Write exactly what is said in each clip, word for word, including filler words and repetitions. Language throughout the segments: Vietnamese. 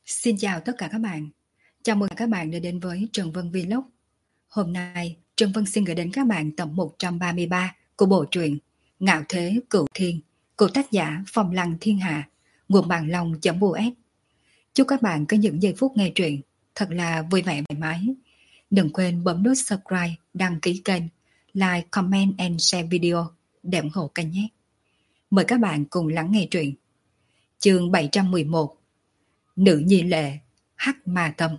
Xin chào tất cả các bạn. Chào mừng các bạn đã đến với Trần Vân Vlog. Hôm nay, Trần Vân xin gửi đến các bạn tập một trăm ba mươi ba của bộ truyện Ngạo Thế Cửu Thiên của tác giả Phong Lăng Thiên Hạ, nguồn bàn long.us. Chúc các bạn có những giây phút nghe truyện thật là vui vẻ thoải mái. Đừng quên bấm nút subscribe, đăng ký kênh, like, comment and share video để ủng hộ kênh nhé. Mời các bạn cùng lắng nghe truyện. Chương bảy trăm mười một, Nữ nhi lệ hắc ma tâm.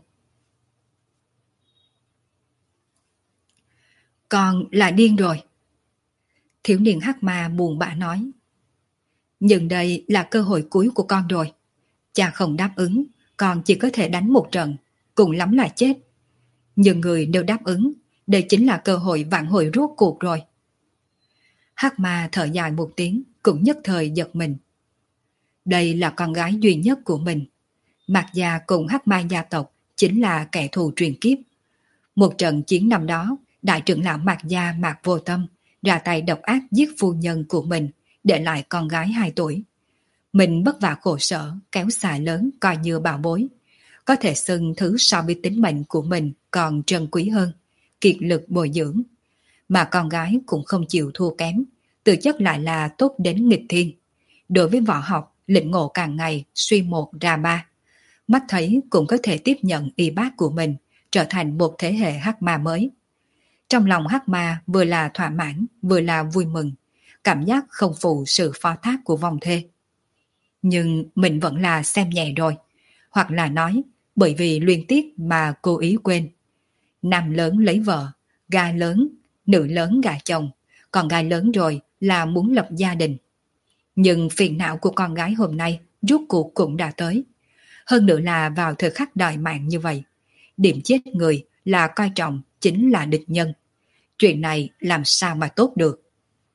Con là điên rồi. Thiếu niên hắc ma buồn bã nói. Nhưng đây là cơ hội cuối của con rồi. Cha không đáp ứng, con chỉ có thể đánh một trận, cùng lắm là chết. Nhưng người nếu đáp ứng, đây chính là cơ hội vãn hồi rốt cuộc rồi. Hắc ma thở dài một tiếng, cũng nhất thời giật mình. Đây là con gái duy nhất của mình. Mạc gia cùng hắc ma gia tộc chính là kẻ thù truyền kiếp. Một trận chiến năm đó, đại trưởng lão Mạc gia Mạc Vô Tâm ra tay độc ác giết phu nhân của mình, để lại con gái hai tuổi. Mình bất vả khổ sở, kéo xài lớn coi như bảo bối. Có thể xưng thứ so với tính mệnh của mình còn trân quý hơn, kiệt lực bồi dưỡng. Mà con gái cũng không chịu thua kém, tự chất lại là tốt đến nghịch thiên. Đối với võ học, lĩnh ngộ càng ngày suy một ra ba. Mắt thấy cũng có thể tiếp nhận y bác của mình, trở thành một thế hệ hắc ma mới. Trong lòng hắc ma vừa là thỏa mãn, vừa là vui mừng, cảm giác không phụ sự phó thác của vong thê. Nhưng mình vẫn là xem nhẹ rồi, hoặc là nói bởi vì luyến tiếc mà cố ý quên. Nam lớn lấy vợ, gà lớn, nữ lớn gà chồng, còn gà lớn rồi là muốn lập gia đình. Nhưng phiền não của con gái hôm nay rốt cuộc cũng đã tới. Hơn nữa là vào thời khắc đòi mạng như vậy. Điểm chết người là coi trọng chính là địch nhân. Chuyện này làm sao mà tốt được.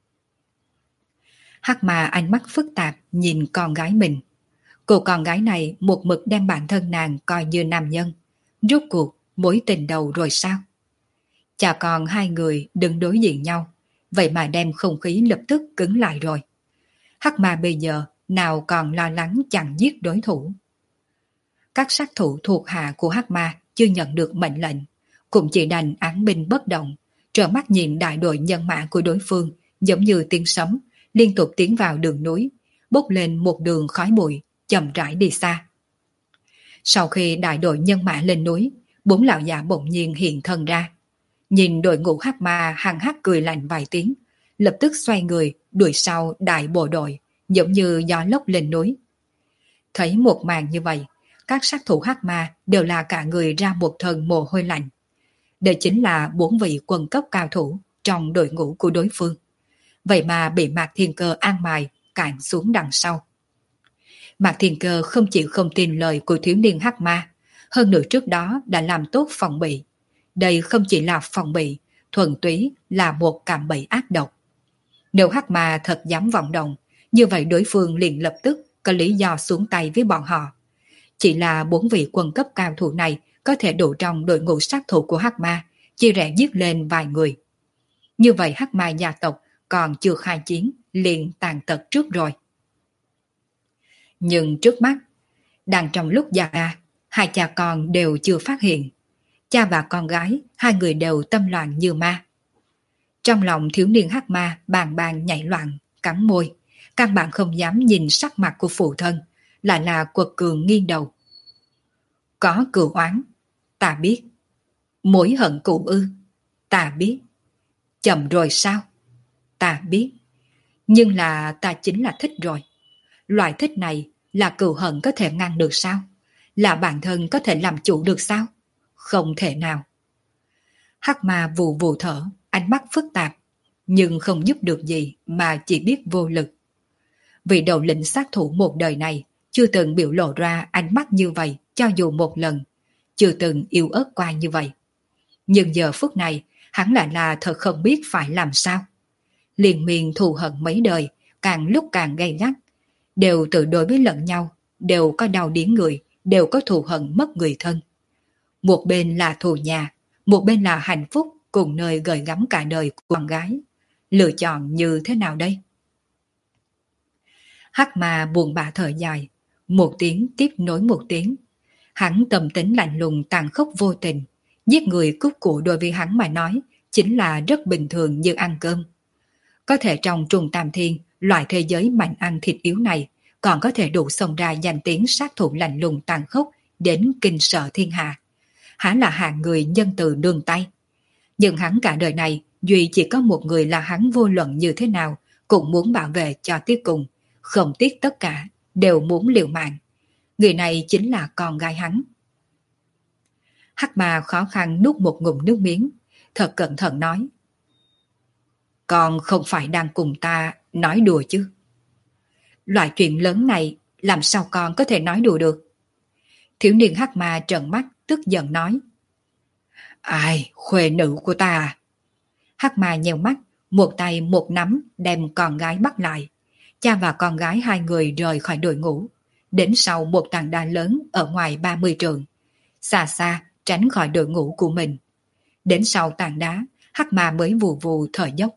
Hắc ma ánh mắt phức tạp nhìn con gái mình. Cô con gái này một mực đem bản thân nàng coi như nam nhân. Rốt cuộc mối tình đầu rồi sao? Cha con hai người đứng đối diện nhau, vậy mà đem không khí lập tức cứng lại rồi. Hắc ma bây giờ nào còn lo lắng chẳng giết đối thủ. Các sát thủ thuộc hạ của hắc ma chưa nhận được mệnh lệnh, cũng chỉ đành án binh bất động, trợn mắt nhìn đại đội nhân mã của đối phương giống như tiếng sấm, liên tục tiến vào đường núi, bốc lên một đường khói bụi, chậm rãi đi xa. Sau khi đại đội nhân mã lên núi, bốn lão già bỗng nhiên hiện thân ra. Nhìn đội ngũ hắc ma hằng hắc cười lạnh vài tiếng, lập tức xoay người đuổi sau đại bộ đội, giống như gió lốc lên núi. Thấy một màn như vậy, các sát thủ hắc ma đều là cả người ra một thân mồ hôi lạnh. Đây chính là bốn vị quân cấp cao thủ trong đội ngũ của đối phương. Vậy mà bị Mạc Thiên Cơ an bài cản xuống đằng sau. Mạc Thiên Cơ không chịu không tin lời của thiếu niên hắc ma, hơn nữa trước đó đã làm tốt phòng bị. Đây không chỉ là phòng bị, thuần túy là một cạm bẫy ác độc. Nếu hắc ma thật dám vọng động, như vậy đối phương liền lập tức có lý do xuống tay với bọn họ. Chỉ là bốn vị quân cấp cao thủ này có thể đủ trong đội ngũ sát thủ của hắc ma, chia rẽ giết lên vài người. Như vậy hắc ma gia tộc còn chưa khai chiến, liền tàn tật trước rồi. Nhưng trước mắt, đang trong lúc già ra, hai cha con đều chưa phát hiện. Cha và con gái, hai người đều tâm loạn như ma. Trong lòng thiếu niên hắc ma bàng bàng nhảy loạn, cắn môi, căn bản không dám nhìn sắc mặt của phụ thân, lại là quật cường nghiêng đầu. Có cừu oán, ta biết. Mối hận cũ ư, ta biết. Chậm rồi sao? Ta biết. Nhưng là ta chính là thích rồi. Loại thích này là cừu hận có thể ngăn được sao? Là bản thân có thể làm chủ được sao? Không thể nào. Hắc ma vù vù thở, ánh mắt phức tạp, nhưng không giúp được gì mà chỉ biết vô lực. Vì đầu lĩnh sát thủ một đời này chưa từng biểu lộ ra ánh mắt như vậy cho dù một lần, chưa từng yêu ớt qua như vậy. Nhưng giờ phút này, hắn lại là thật không biết phải làm sao. Liên miên thù hận mấy đời, càng lúc càng gay gắt, đều tự đối với lẫn nhau, đều có đau điếng người, đều có thù hận mất người thân. Một bên là thù nhà, một bên là hạnh phúc cùng nơi gửi gắm cả đời của con gái. Lựa chọn như thế nào đây? Hắc ma buồn bã thở dài, một tiếng tiếp nối một tiếng. Hắn tâm tính lạnh lùng tàn khốc vô tình, giết người cướp của đối với hắn mà nói chính là rất bình thường như ăn cơm. Có thể trong trùng tam thiên, loại thế giới mạnh ăn thịt yếu này còn có thể đủ xông ra danh tiếng sát thủ lạnh lùng tàn khốc đến kinh sợ thiên hạ. Hắn là hạng người nhân từ nương tay. Nhưng hắn cả đời này, duy chỉ có một người là hắn vô luận như thế nào cũng muốn bảo vệ cho tới cùng, không tiếc tất cả, đều muốn liều mạng. Người này chính là con gái hắn. Hắc Ma khó khăn nuốt một ngụm nước miếng, thật cẩn thận nói. Con không phải đang cùng ta nói đùa chứ? Loại chuyện lớn này làm sao con có thể nói đùa được? Thiếu niên Hắc Ma trợn mắt tức giận nói. Ai, khuê nữ của ta à? Hắc Ma nheo mắt, một tay một nắm đem con gái bắt lại. Cha và con gái hai người rời khỏi đội ngũ, đến sau một tảng đá lớn ở ngoài ba mươi trượng, xa xa tránh khỏi đội ngũ của mình. Đến sau tảng đá, Hắc Ma mới vù vù thở dốc.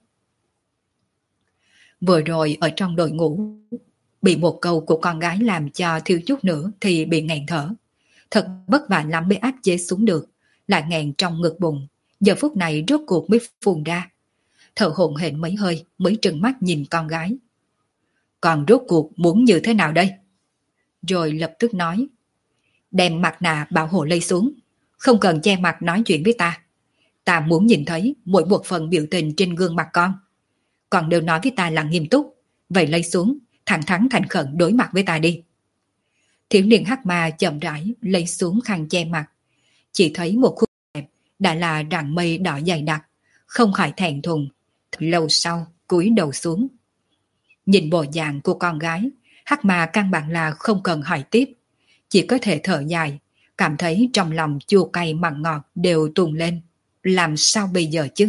Vừa rồi ở trong đội ngũ, bị một câu của con gái làm cho thiếu chút nữa thì bị nghẹn thở. Thật vất vả lắm mới áp chế xuống được, lại nghẹn trong ngực bụng, giờ phút này rốt cuộc mới phun ra. Thở hổn hển mấy hơi mới trừng mắt nhìn con gái. Còn rốt cuộc muốn như thế nào đây? Rồi lập tức nói. Đem mặt nạ bảo hộ lấy xuống, không cần che mặt nói chuyện với ta. Ta muốn nhìn thấy mỗi một phần biểu tình trên gương mặt con. Còn đều nói với ta là nghiêm túc, vậy lấy xuống, thẳng thắn thành khẩn đối mặt với ta đi. Thiếu niên Hắc Ma chậm rãi lấy xuống khăn che mặt, chỉ thấy một khuôn đẹp đã là rặng mây đỏ dày đặc, không khỏi thẹn thùng. Lâu sau cúi đầu xuống. Nhìn bộ dạng của con gái, Hắc Ma căn bản là không cần hỏi tiếp, chỉ có thể thở dài, cảm thấy trong lòng chua cay mặn ngọt đều tuôn lên. Làm sao bây giờ chứ?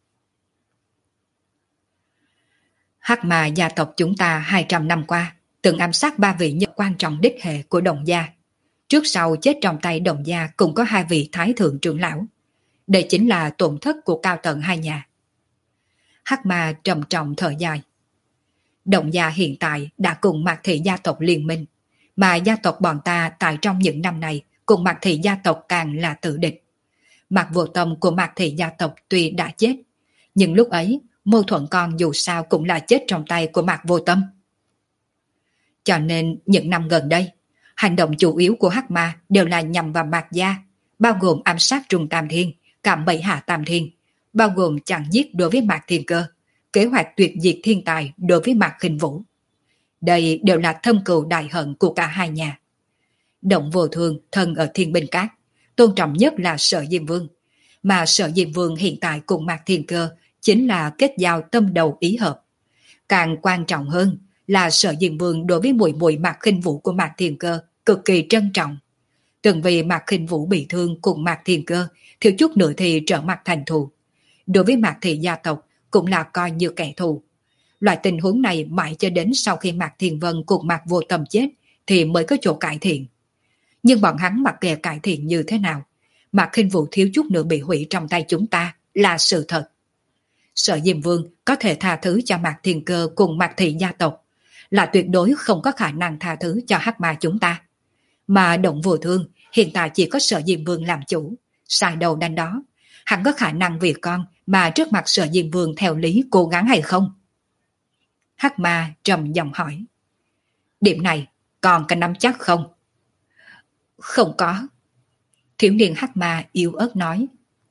Hắc Ma gia tộc chúng ta hai trăm năm qua từng ám sát ba vị nhân quan trọng đích hệ của Đồng gia. Trước sau chết trong tay Đồng gia cũng có hai vị thái thượng trưởng lão. Đây chính là tổn thất của cao tầng hai nhà. Hắc Ma trầm trọng thở dài. Đồng gia hiện tại đã cùng Mạc Thị gia tộc liên minh, mà gia tộc bọn ta tại trong những năm này cùng Mạc Thị gia tộc càng là tử địch. Mạc Vô Tâm của Mạc Thị gia tộc tuy đã chết, nhưng lúc ấy Mâu Thuận con dù sao cũng là chết trong tay của Mạc Vô Tâm. Cho nên những năm gần đây, hành động chủ yếu của Hắc Ma đều là nhằm vào Mạc gia, bao gồm ám sát Trung Tam Thiên, cạm bẫy Hạ Tam Thiên, bao gồm chặn giết đối với Mạc Thiên Cơ, kế hoạch tuyệt diệt thiên tài đối với Mạc Khinh Vũ. Đây đều là thâm cừu đại hận của cả hai nhà. Động Vô Thương thân ở Thiên Binh Cát, tôn trọng nhất là Sở Diêm Vương, mà Sở Diêm Vương hiện tại cùng Mạc Thiên Cơ chính là kết giao tâm đầu ý hợp. Càng quan trọng hơn là Sở Diêm Vương đối với muội muội Mạc Khinh Vũ của Mạc Thiên Cơ cực kỳ trân trọng. Từng vì Mạc Khinh Vũ bị thương cùng Mạc Thiên Cơ, thiếu chút nữa thì trở mặt thành thù. Đối với Mạc Thị gia tộc cũng là coi như kẻ thù. Loại tình huống này mãi cho đến sau khi Mạc Thiên Vân cùng Mạc Vô Tâm chết thì mới có chỗ cải thiện. Nhưng bọn hắn mặc kệ cải thiện như thế nào, Mạc Khinh Vũ thiếu chút nữa bị hủy trong tay chúng ta là sự thật. Sở Diêm Vương có thể tha thứ cho Mạc Thiên Cơ cùng Mạc Thị gia tộc, là tuyệt đối không có khả năng tha thứ cho Hắc Ma chúng ta. Mà Động Vô Thương hiện tại chỉ có Sở Diêm Vương làm chủ, sai đầu đánh đó, hắn có khả năng vì con mà trước mặt Sở Diêm Vương theo lý cố gắng hay không? Hắc Ma trầm giọng hỏi. Điểm này còn có nắm chắc không? Không có. Thiếu niên Hắc Ma yếu ớt nói.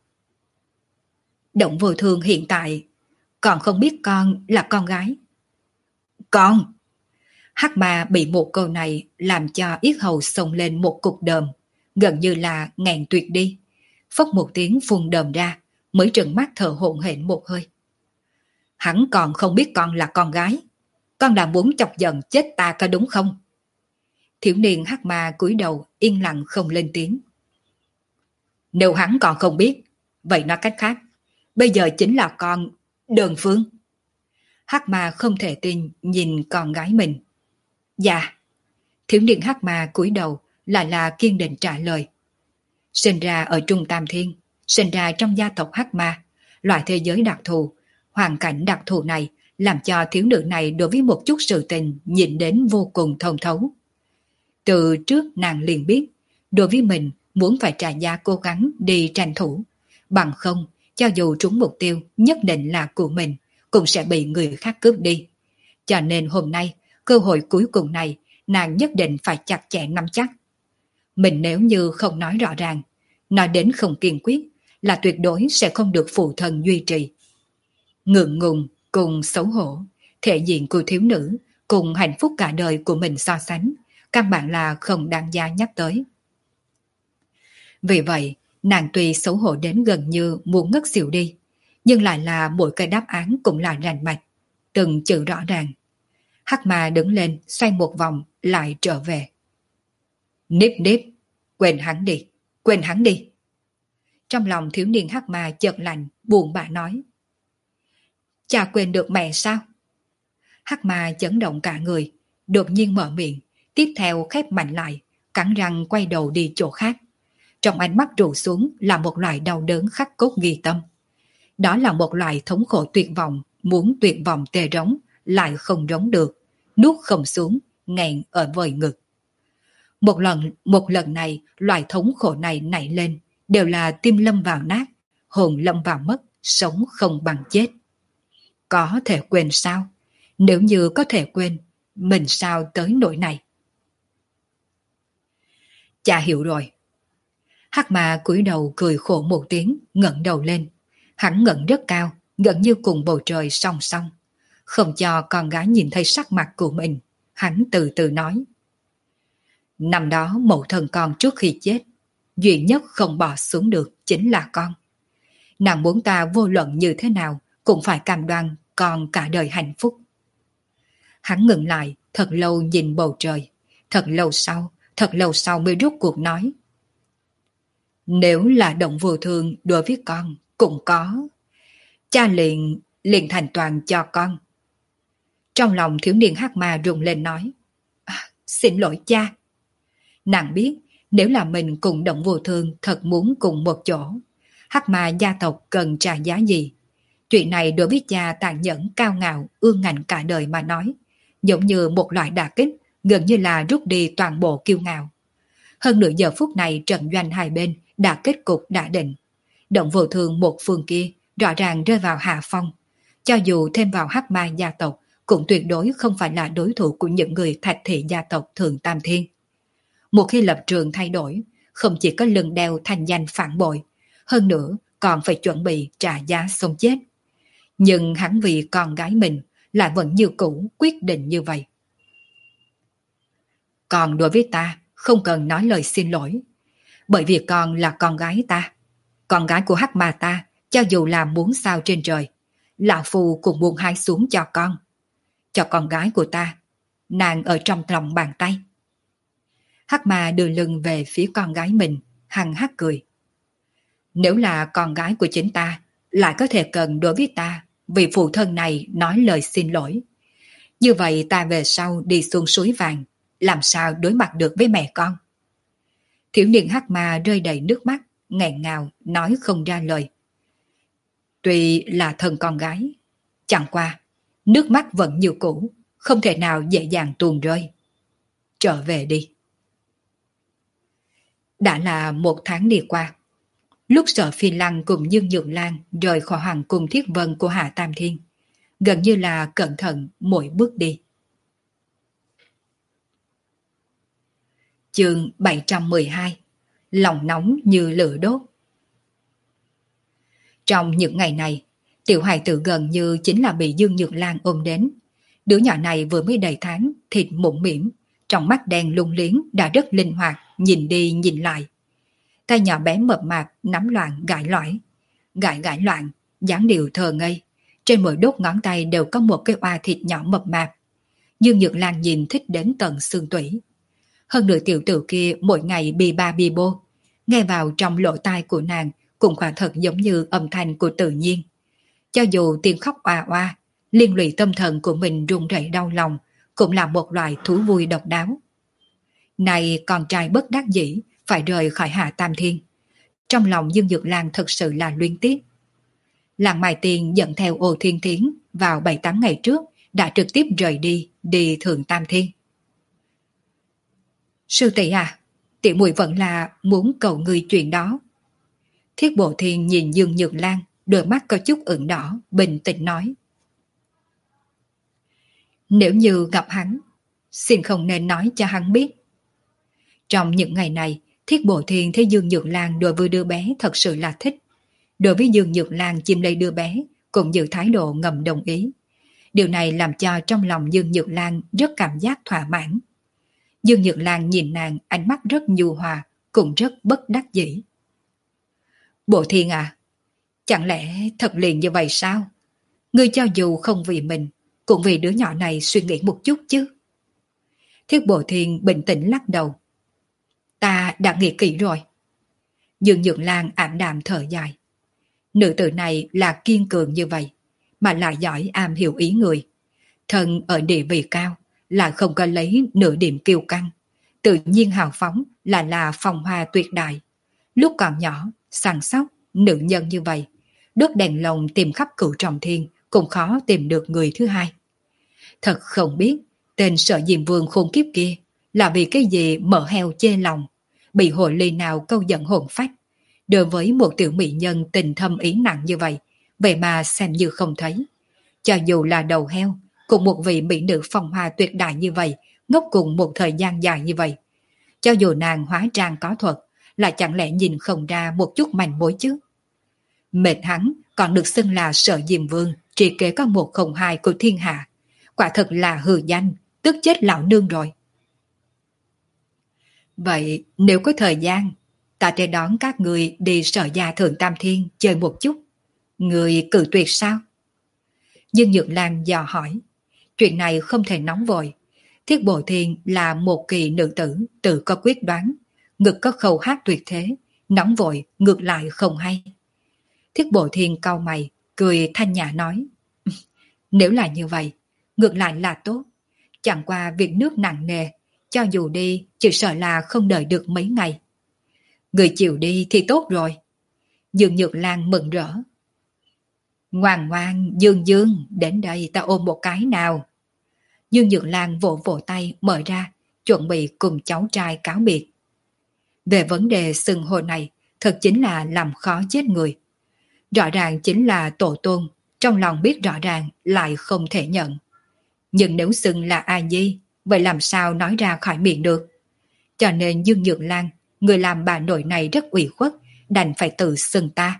Động Vô Thương hiện tại còn không biết con là con gái. Con! Hắc Ma bị một câu này làm cho yết hầu xông lên một cục đờm, gần như là nghẹn tuyệt đi. Phốc một tiếng phun đờm ra, mới trừng mắt thở hổn hển một hơi. Hắn còn không biết con là con gái. Con là muốn chọc giận chết ta có đúng không? Thiếu niên Hắc Ma cúi đầu yên lặng không lên tiếng. Nếu hắn còn không biết, vậy nói cách khác, bây giờ chính là con Đơn Phương. Hắc Ma không thể tin nhìn con gái mình. Dạ. Thiếu niên Hắc Ma cúi đầu lại là kiên định trả lời. Sinh ra ở Trung Tam Thiên, sinh ra trong gia tộc Hắc Ma, loại thế giới đặc thù, hoàn cảnh đặc thù này làm cho thiếu nữ này đối với một chút sự tình nhìn đến vô cùng thông thấu. Từ trước nàng liền biết, Đối với mình, muốn phải trả giá cố gắng đi tranh thủ. Bằng không, cho dù trúng mục tiêu nhất định là của mình, cũng sẽ bị người khác cướp đi. Cho nên hôm nay, cơ hội cuối cùng này, nàng nhất định phải chặt chẽ nắm chắc. Mình nếu như không nói rõ ràng, nói đến không kiên quyết, là tuyệt đối sẽ không được phụ thân duy trì. Ngượng ngùng cùng xấu hổ, thể diện của thiếu nữ cùng hạnh phúc cả đời của mình so sánh, căn bản là không đáng giá nhắc tới. Vì vậy, nàng tuy xấu hổ đến gần như muốn ngất xỉu đi, nhưng lại là mỗi cái đáp án cũng là rành mạch, từng chữ rõ ràng. Hắc Ma đứng lên, xoay một vòng, lại trở về. Níp níp, quên hắn đi, quên hắn đi. Trong lòng thiếu niên Hắc Ma chợt lạnh, buồn bã nói. Cha quên được mẹ sao? Hắc Ma chấn động cả người, đột nhiên mở miệng, tiếp theo khép mạnh lại, cắn răng quay đầu đi chỗ khác. Trong ánh mắt trụ xuống là một loại đau đớn khắc cốt ghi tâm. Đó là một loại thống khổ tuyệt vọng, muốn tuyệt vọng tê rống, lại không rống được, nuốt không xuống, nghẹn ở vời ngực. Một lần, một lần này, loại thống khổ này nảy lên, đều là tim lâm vào nát, hồn lâm vào mất, sống không bằng chết. Có thể quên sao? Nếu như có thể quên, mình sao tới nỗi này? Cha hiểu rồi. Hắc Ma cúi đầu cười khổ một tiếng, ngẩng đầu lên. Hắn ngẩng rất cao, gần như cùng bầu trời song song. Không cho con gái nhìn thấy sắc mặt của mình, hắn từ từ nói. Năm đó mẫu thân con trước khi chết, duy nhất không bỏ xuống được chính là con. Nàng muốn ta vô luận như thế nào cũng phải cam đoan con cả đời hạnh phúc. Hắn ngừng lại, thật lâu nhìn bầu trời. Thật lâu sau, thật lâu sau mới rút cuộc nói. Nếu là động vô thường đối với con, cũng có. Cha liền, liền thành toàn cho con. Trong lòng thiếu niên Hắc Ma rung lên nói. À, xin lỗi cha. Nàng biết, nếu là mình cùng động vô thường thật muốn cùng một chỗ, Hắc Ma gia tộc cần trả giá gì? Chuyện này đối với cha tàn nhẫn cao ngạo, ương ngạnh cả đời mà nói, giống như một loại đả kích, gần như là rút đi toàn bộ kiêu ngạo. Hơn nửa giờ phút này trận doanh hai bên đã kết cục đã định. Động vô thường một phương kia rõ ràng rơi vào hạ phong. Cho dù thêm vào Hắc Ma gia tộc, cũng tuyệt đối không phải là đối thủ của những người Thạch Thị gia tộc Thường Tam Thiên. Một khi lập trường thay đổi, không chỉ có lưng đeo thành danh phản bội, hơn nữa còn phải chuẩn bị trả giá sống chết. Nhưng hắn vì con gái mình lại vẫn như cũ quyết định như vậy. Còn đối với ta, không cần nói lời xin lỗi. Bởi vì con là con gái ta. Con gái của Hắc Ma ta, cho dù là muốn sao trên trời, lão phu cũng muốn hái xuống cho con. Cho con gái của ta, nàng ở trong lòng bàn tay. Hắc Ma đưa lưng về phía con gái mình, hằng hắc cười. Nếu là con gái của chính ta, lại có thể cần đối với ta, vì phụ thân này nói lời xin lỗi. Như vậy ta về sau đi xuống suối vàng, làm sao đối mặt được với mẹ con? Thiếu niên Hắc Ma rơi đầy nước mắt, nghẹn ngào, nói không ra lời. Tuy là thân con gái, chẳng qua, nước mắt vẫn như cũ, không thể nào dễ dàng tuôn rơi. Trở về đi. Đã là một tháng đi qua. Lúc Sở Phi Lăng cùng Dương Nhược Lan rời khỏi hoàng cung Thiết Vân của Hạ Tam Thiên, gần như là cẩn thận mỗi bước đi. Chương bảy trăm mười hai. Lòng nóng như lửa đốt. Trong những ngày này, tiểu hài tử gần như chính là bị Dương Nhược Lan ôm đến. Đứa nhỏ này vừa mới đầy tháng, thịt mũm mĩm, trong mắt đen lung liếng đã rất linh hoạt, nhìn đi nhìn lại. Tay nhỏ bé mập mạp nắm loạn gãi lõi, gãi gãi loạn, dáng điệu thờ ngây. Trên mỗi đốt ngón tay đều có một cái oa thịt nhỏ mập mạp. Dương Nhược Lan nhìn thích đến tận xương tủy. Hơn nửa tiểu tử kia mỗi ngày bì ba bì bô, nghe vào trong lỗ tai của nàng cũng quả thật giống như âm thanh của tự nhiên. Cho dù tiếng khóc oa oa, liên lụy tâm thần của mình run rẩy đau lòng, cũng là một loại thú vui độc đáo. Này con trai bất đắc dĩ, phải rời khỏi Hạ Tam Thiên. Trong lòng Dương Dược Lan thật sự là luyến tiếc. Làng Mai Tiền dẫn theo Ô Thiên Thiến vào bảy tám ngày trước đã trực tiếp rời đi, đi Thượng Tam Thiên. Sư tỷ à, Tiểu muội vẫn là muốn cầu ngươi chuyện đó. Thiết Bộ Thiên nhìn Dương Nhược Lan, đôi mắt có chút ửng đỏ, bình tĩnh nói. Nếu như gặp hắn, xin không nên nói cho hắn biết. Trong những ngày này, Thiết Bộ Thiên thấy Dương Nhược Lan đối với đứa bé thật sự là thích. Đối với Dương Nhược Lan chim lấy đứa bé, cũng giữ thái độ ngầm đồng ý. Điều này làm cho trong lòng Dương Nhược Lan rất cảm giác thỏa mãn. Dương Nhược Lan nhìn nàng ánh mắt rất nhu hòa, cũng rất bất đắc dĩ. Bộ Thiên à, chẳng lẽ thật liền như vậy sao? Ngươi cho dù không vì mình, cũng vì đứa nhỏ này suy nghĩ một chút chứ. Thiết Bộ Thiên bình tĩnh lắc đầu. Ta đã nghĩ kỹ rồi. Dương Nhược Lan ảm đạm thở dài. Nữ tử này là kiên cường như vậy, mà lại giỏi am hiểu ý người. Thân ở địa vị cao, lại không có lấy nửa điểm kiêu căng. Tự nhiên hào phóng là là phong hoa tuyệt đại. Lúc còn nhỏ, săn sóc, nữ nhân như vậy, đốt đèn lồng tìm khắp cửu trọng thiên cũng khó tìm được người thứ hai. Thật không biết tên Sở Diêm Vương khôn kiếp kia là vì cái gì mở heo chê lòng, bị hội ly nào câu giận hồn phách. Đối với một tiểu mỹ nhân tình thâm ý nặng như vậy, vậy mà xem như không thấy. Cho dù là đầu heo, cùng một vị mỹ nữ phong hoa tuyệt đại như vậy, ngốc cùng một thời gian dài như vậy. Cho dù nàng hóa trang có thuật, lại chẳng lẽ nhìn không ra một chút manh mối chứ. Mệt hắn còn được xưng là Sở Diêm Vương, trị kế có một không hai của thiên hạ. Quả thật là hư danh, tức chết lão nương rồi. Vậy nếu có thời gian, ta sẽ đón các người đi Sở Gia Thượng Tam Thiên chơi một chút. Người cự tuyệt sao? Dương Nhược Lan dò hỏi. Chuyện này không thể nóng vội. Thiết Bộ Thiên là một kỳ nữ tử, tự có quyết đoán. Ngực có khẩu hát tuyệt thế, nóng vội ngược lại không hay. Thiết Bộ Thiên cau mày, cười thanh nhã nói. Nếu là như vậy, ngược lại là tốt. Chẳng qua việc nước nặng nề, cho dù đi, chỉ sợ là không đợi được mấy ngày. Người chịu đi thì tốt rồi. Dương Nhược Lan mừng rỡ. Ngoan ngoan, Dương Dương, đến đây ta ôm một cái nào. Dương Nhược Lan vỗ vỗ tay mở ra, chuẩn bị cùng cháu trai cáo biệt. Về vấn đề xưng hô này, thật chính là làm khó chết người. Rõ ràng chính là tổ tôn, trong lòng biết rõ ràng lại không thể nhận. Nhưng nếu xưng là A Nhi, vậy làm sao nói ra khỏi miệng được? Cho nên Dương Nhược Lan, người làm bà nội này rất ủy khuất, đành phải tự xưng ta.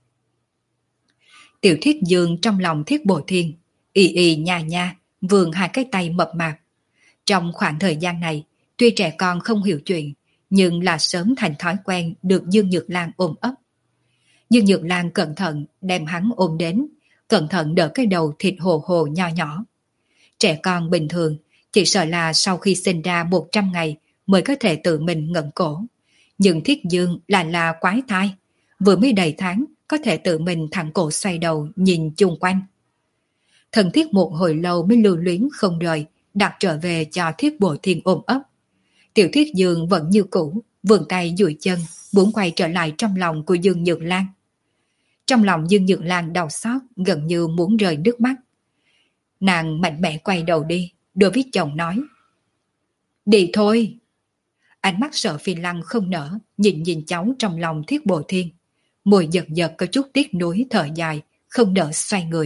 Tiểu Thiết Dương trong lòng Thiết Bộ Thiên, y y nha nha, vươn hai cái tay mập mạp. Trong khoảng thời gian này, tuy trẻ con không hiểu chuyện, nhưng là sớm thành thói quen được Dương Nhược Lan ôm ấp. Dương Nhược Lan cẩn thận đem hắn ôm đến, cẩn thận đỡ cái đầu thịt hồ hồ nho nhỏ. Trẻ con bình thường, chỉ sợ là sau khi sinh ra một trăm ngày mới có thể tự mình ngẩng cổ. Nhưng Thiết Dương là là quái thai, vừa mới đầy tháng có thể tự mình thẳng cổ xoay đầu nhìn chung quanh. Thần Thiết một hồi lâu mới lưu luyến không rời, đặt trở về cho Thiết Bộ Thiên ôm ấp. Tiểu Thiết Dương vẫn như cũ, vươn tay duỗi chân, muốn quay trở lại trong lòng của Dương Nhược Lan. Trong lòng Dương Nhược Lan đau xót, gần như muốn rơi nước mắt. Nàng mạnh mẽ quay đầu đi, đối với chồng nói. Đi thôi. Ánh mắt Sở Phi Lăng không nở, nhìn nhìn cháu trong lòng Thiết Bộ Thiên. Môi giật giật có chút tiếc nuối thở dài, không nỡ xoay người.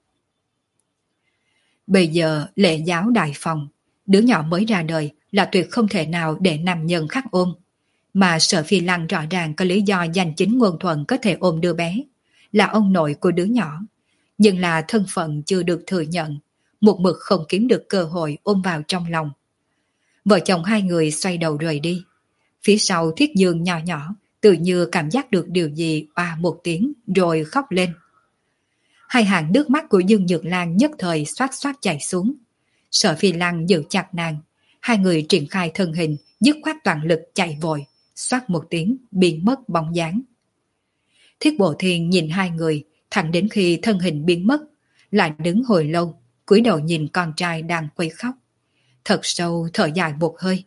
Bây giờ lễ giáo đại phòng, đứa nhỏ mới ra đời là tuyệt không thể nào để nam nhân khác ôm. Mà Sở Phi Lăng rõ ràng có lý do danh chính ngôn thuận có thể ôm đứa bé, là ông nội của đứa nhỏ. Nhưng là thân phận chưa được thừa nhận, một mực không kiếm được cơ hội ôm vào trong lòng. Vợ chồng hai người xoay đầu rời đi. Phía sau Thiết Dương nhỏ nhỏ, tự như cảm giác được điều gì oa một tiếng rồi khóc lên. Hai hàng nước mắt của Dương Nhược Lan nhất thời xoát xoát chảy xuống. Sở Phi Lăng giữ chặt nàng, hai người triển khai thân hình, dứt khoát toàn lực chạy vội, xoát một tiếng biến mất bóng dáng. Thiết Bộ Thiên nhìn hai người, thẳng đến khi thân hình biến mất, lại đứng hồi lâu, cúi đầu nhìn con trai đang quấy khóc. Thật sâu thở dài một hơi.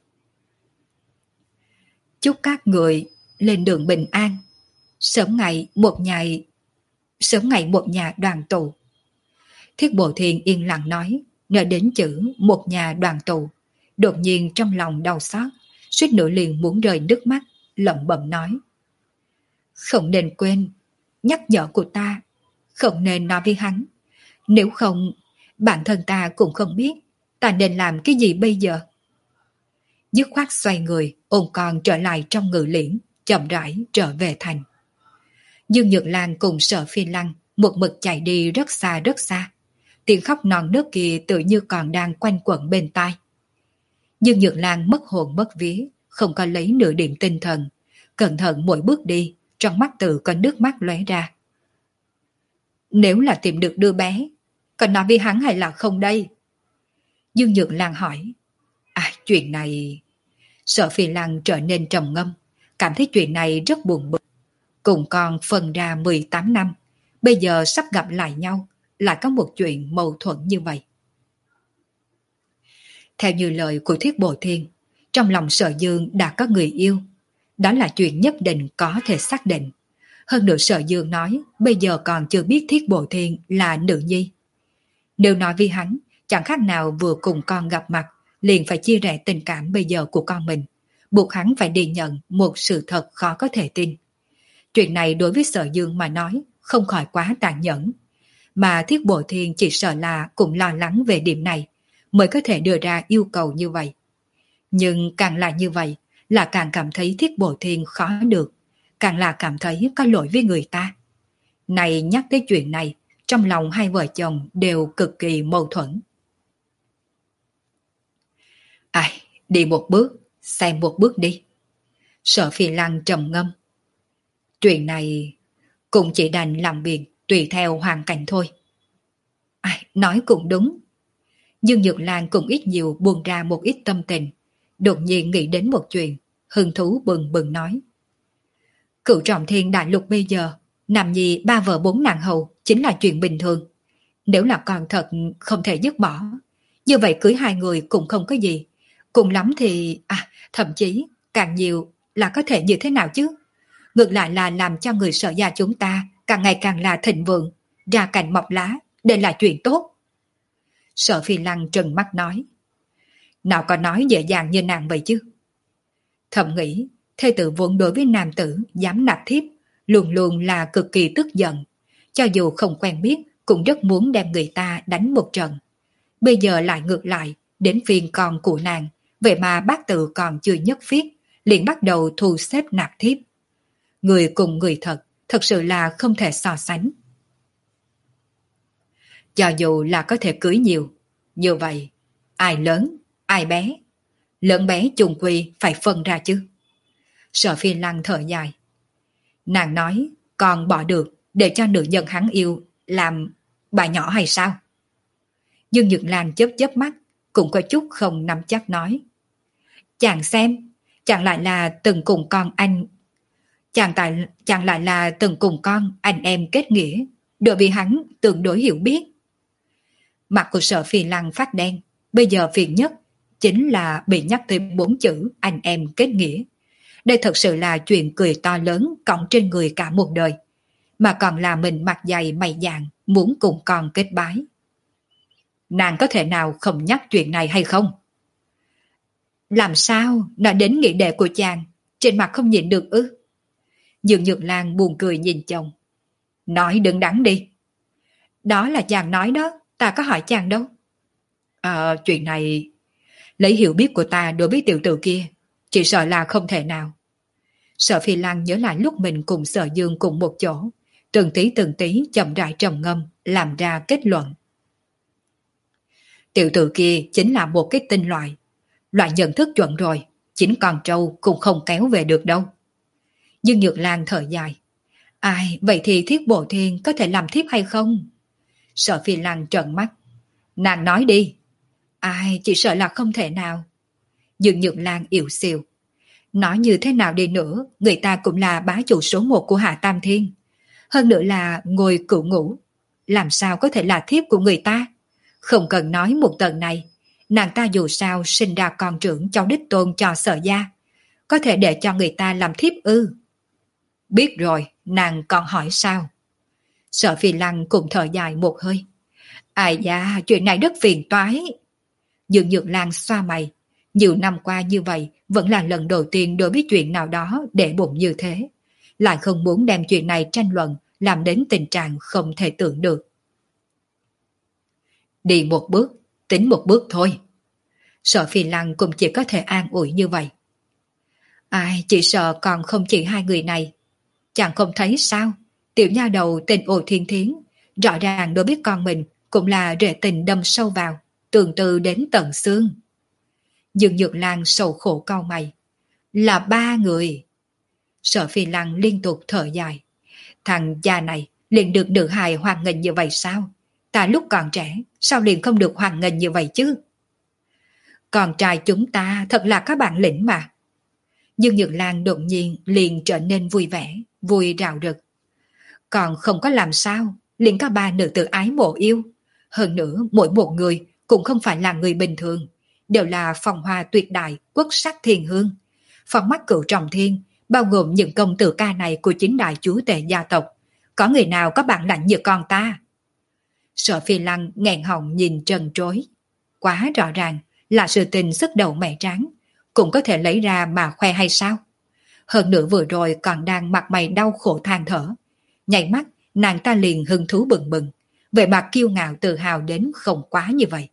Chúc các người lên đường bình an, sớm ngày một nhà sớm ngày một nhà đoàn tụ. Thiết Bộ Thiên yên lặng nói, nói đến chữ một nhà đoàn tụ, đột nhiên trong lòng đau xót, suýt nữa liền muốn rơi nước mắt, lẩm bẩm nói. Không nên quên, nhắc nhở của ta, không nên nói với hắn. Nếu không, bản thân ta cũng không biết ta nên làm cái gì bây giờ. Dứt khoát xoay người, ôm con trở lại trong ngự liễn, chậm rãi trở về thành. Dương Nhược Lan cùng Sở Phi Lăng một mực chạy đi rất xa rất xa. Tiếng khóc non nớt kia tự như còn đang quanh quẩn bên tai. Dương Nhược Lan mất hồn mất vía, không có lấy nửa điểm tinh thần. Cẩn thận mỗi bước đi, trong mắt tự có nước mắt lóe ra. Nếu là tìm được đứa bé, còn nói với hắn hay là không đây? Dương Nhược Lan hỏi. À, chuyện này... Sở Phi Lăng trở nên trầm ngâm, cảm thấy chuyện này rất buồn bực. Cùng con phân ra mười tám năm, bây giờ sắp gặp lại nhau, lại có một chuyện mâu thuẫn như vậy. Theo như lời của Thiết Bồ Thiên, trong lòng Sở Dương đã có người yêu. Đó là chuyện nhất định có thể xác định. Hơn nữa Sở Dương nói bây giờ còn chưa biết Thiết Bồ Thiên là nữ nhi. Nếu nói với hắn, chẳng khác nào vừa cùng con gặp mặt, liền phải chia rẽ tình cảm bây giờ của con mình, buộc hắn phải đi nhận một sự thật khó có thể tin. Chuyện này đối với Sở Dương mà nói không khỏi quá tàn nhẫn, mà Thiết Bồ Thiên chỉ sợ là cũng lo lắng về điểm này mới có thể đưa ra yêu cầu như vậy. Nhưng càng là như vậy là càng cảm thấy Thiết Bồ Thiên khó được, càng là cảm thấy có lỗi với người ta. Này nhắc tới chuyện này, trong lòng hai vợ chồng đều cực kỳ mâu thuẫn. Ai, đi một bước, xem một bước đi. Sở Phi Lăng trầm ngâm. Chuyện này cũng chỉ đành làm việc tùy theo hoàn cảnh thôi. Ai, nói cũng đúng. Dương Nhược Lan cũng ít nhiều buông ra một ít tâm tình, đột nhiên nghĩ đến một chuyện, hứng thú bừng bừng nói. Cửu trọng thiên đại lục bây giờ, nam nhi ba vợ bốn nàng hầu chính là chuyện bình thường. Nếu là con thật không thể dứt bỏ, như vậy cưới hai người cũng không có gì. Cùng lắm thì, à, thậm chí càng nhiều là có thể như thế nào chứ? Ngược lại là làm cho người Sở gia chúng ta càng ngày càng là thịnh vượng, ra cành mọc lá, đây là chuyện tốt. Sở Phi Lăng trừng mắt nói. Nào có nói dễ dàng như nàng vậy chứ? Thầm nghĩ, thê tử vốn đối với nam tử dám nạp thiếp, luôn luôn là cực kỳ tức giận. Cho dù không quen biết, cũng rất muốn đem người ta đánh một trận. Bây giờ lại ngược lại, đến phiên con của nàng, vậy mà bác tự còn chưa nhất phiết, liền bắt đầu thu xếp nạp thiếp. Người cùng người thật, thật sự là không thể so sánh. Cho dù là có thể cưới nhiều, như vậy, ai lớn, ai bé, lớn bé chung quy phải phân ra chứ. Sở Phi Lăng thở dài. Nàng nói, còn bỏ được để cho nữ nhân hắn yêu làm bà nhỏ hay sao? Dương Nhược Lan chớp chớp mắt, cũng có chút không nắm chắc nói. Chàng xem, chàng lại là từng cùng con anh, chàng, tại, chàng lại là từng cùng con anh em kết nghĩa, đối với hắn tương đối hiểu biết. Mặt của Sở Phi Lăng phát đen, bây giờ phiền nhất chính là bị nhắc tới bốn chữ anh em kết nghĩa. Đây thật sự là chuyện cười to lớn cõng trên người cả một đời, mà còn là mình mặt dày mày dạn muốn cùng con kết bái. Nàng có thể nào không nhắc chuyện này hay không? Làm sao nói đến nghị đệ của chàng, trên mặt không nhịn được ư? Dương Nhược Lan buồn cười nhìn chồng. Nói đừng đắn đi. Đó là chàng nói đó, ta có hỏi chàng đâu. À, chuyện này, lấy hiểu biết của ta đối với tiểu tử kia, chỉ sợ là không thể nào. Sở Phi Lăng nhớ lại lúc mình cùng Sở Dương cùng một chỗ, từng tí từng tí chậm rãi trầm ngâm, làm ra kết luận. Tiểu tử kia chính là một cái tinh loại. Loại nhận thức chuẩn rồi, chính con trâu cũng không kéo về được đâu. Dương Nhược Lan thở dài. Ai, vậy thì Thiết Bồ Thiên có thể làm thiếp hay không? Sở Phi Lăng trợn mắt. Nàng nói đi. Ai, chỉ sợ là không thể nào. Dương Nhược Lan yếu xìu. Nói như thế nào đi nữa, người ta cũng là bá chủ số một của Hạ Tam Thiên. Hơn nữa là ngồi cửu ngũ. Làm sao có thể là thiếp của người ta? Không cần nói một tầng này. Nàng ta dù sao sinh ra con trưởng cháu đích tôn cho Sở gia. Có thể để cho người ta làm thiếp ư? Biết rồi, nàng còn hỏi sao? Sở Phi Lăng cùng thở dài một hơi. Ai da, chuyện này rất phiền toái. Dương Nhược Lan xoa mày. Nhiều năm qua như vậy vẫn là lần đầu tiên đối với chuyện nào đó để bụng như thế. Lại không muốn đem chuyện này tranh luận, làm đến tình trạng không thể tưởng được. Đi một bước, tính một bước thôi. Sở Phi Lăng cũng chỉ có thể an ủi như vậy. Ai, chỉ sợ còn không chỉ hai người này. Chẳng không thấy sao? Tiểu nha đầu tình Ổ Thiên Thiến, rõ ràng đối biết con mình cũng là rễ tình đâm sâu vào, tương tư đến tận xương. Dương Nhược Lan sầu khổ cau mày. Là ba người. Sở Phi Lăng liên tục thở dài. Thằng già này liền được nữ hài hoan nghênh như vậy sao? Ta lúc còn trẻ, sao liền không được hoan nghênh như vậy chứ? Con trai chúng ta thật là các bạn lĩnh mà. Dương Nhược Lan đột nhiên liền trở nên vui vẻ, vui rạo rực. Còn không có làm sao, liền có ba nữ tử ái mộ yêu. Hơn nữa, mỗi một người cũng không phải là người bình thường, đều là phong hoa tuyệt đại, quốc sắc thiên hương. Phong mắt cửu trọng thiên, bao gồm những công tử ca này của chính đại chúa tể gia tộc. Có người nào có bản lãnh như con ta? Sở Phi Lăng nghẹn họng nhìn trần trối. Quá rõ ràng là sự tình sức đầu mẹ tráng, cũng có thể lấy ra mà khoe hay sao? Hơn nữa vừa rồi còn đang mặt mày đau khổ than thở. Nhảy mắt, nàng ta liền hứng thú bừng bừng, về mặt kiêu ngạo tự hào đến không quá như vậy.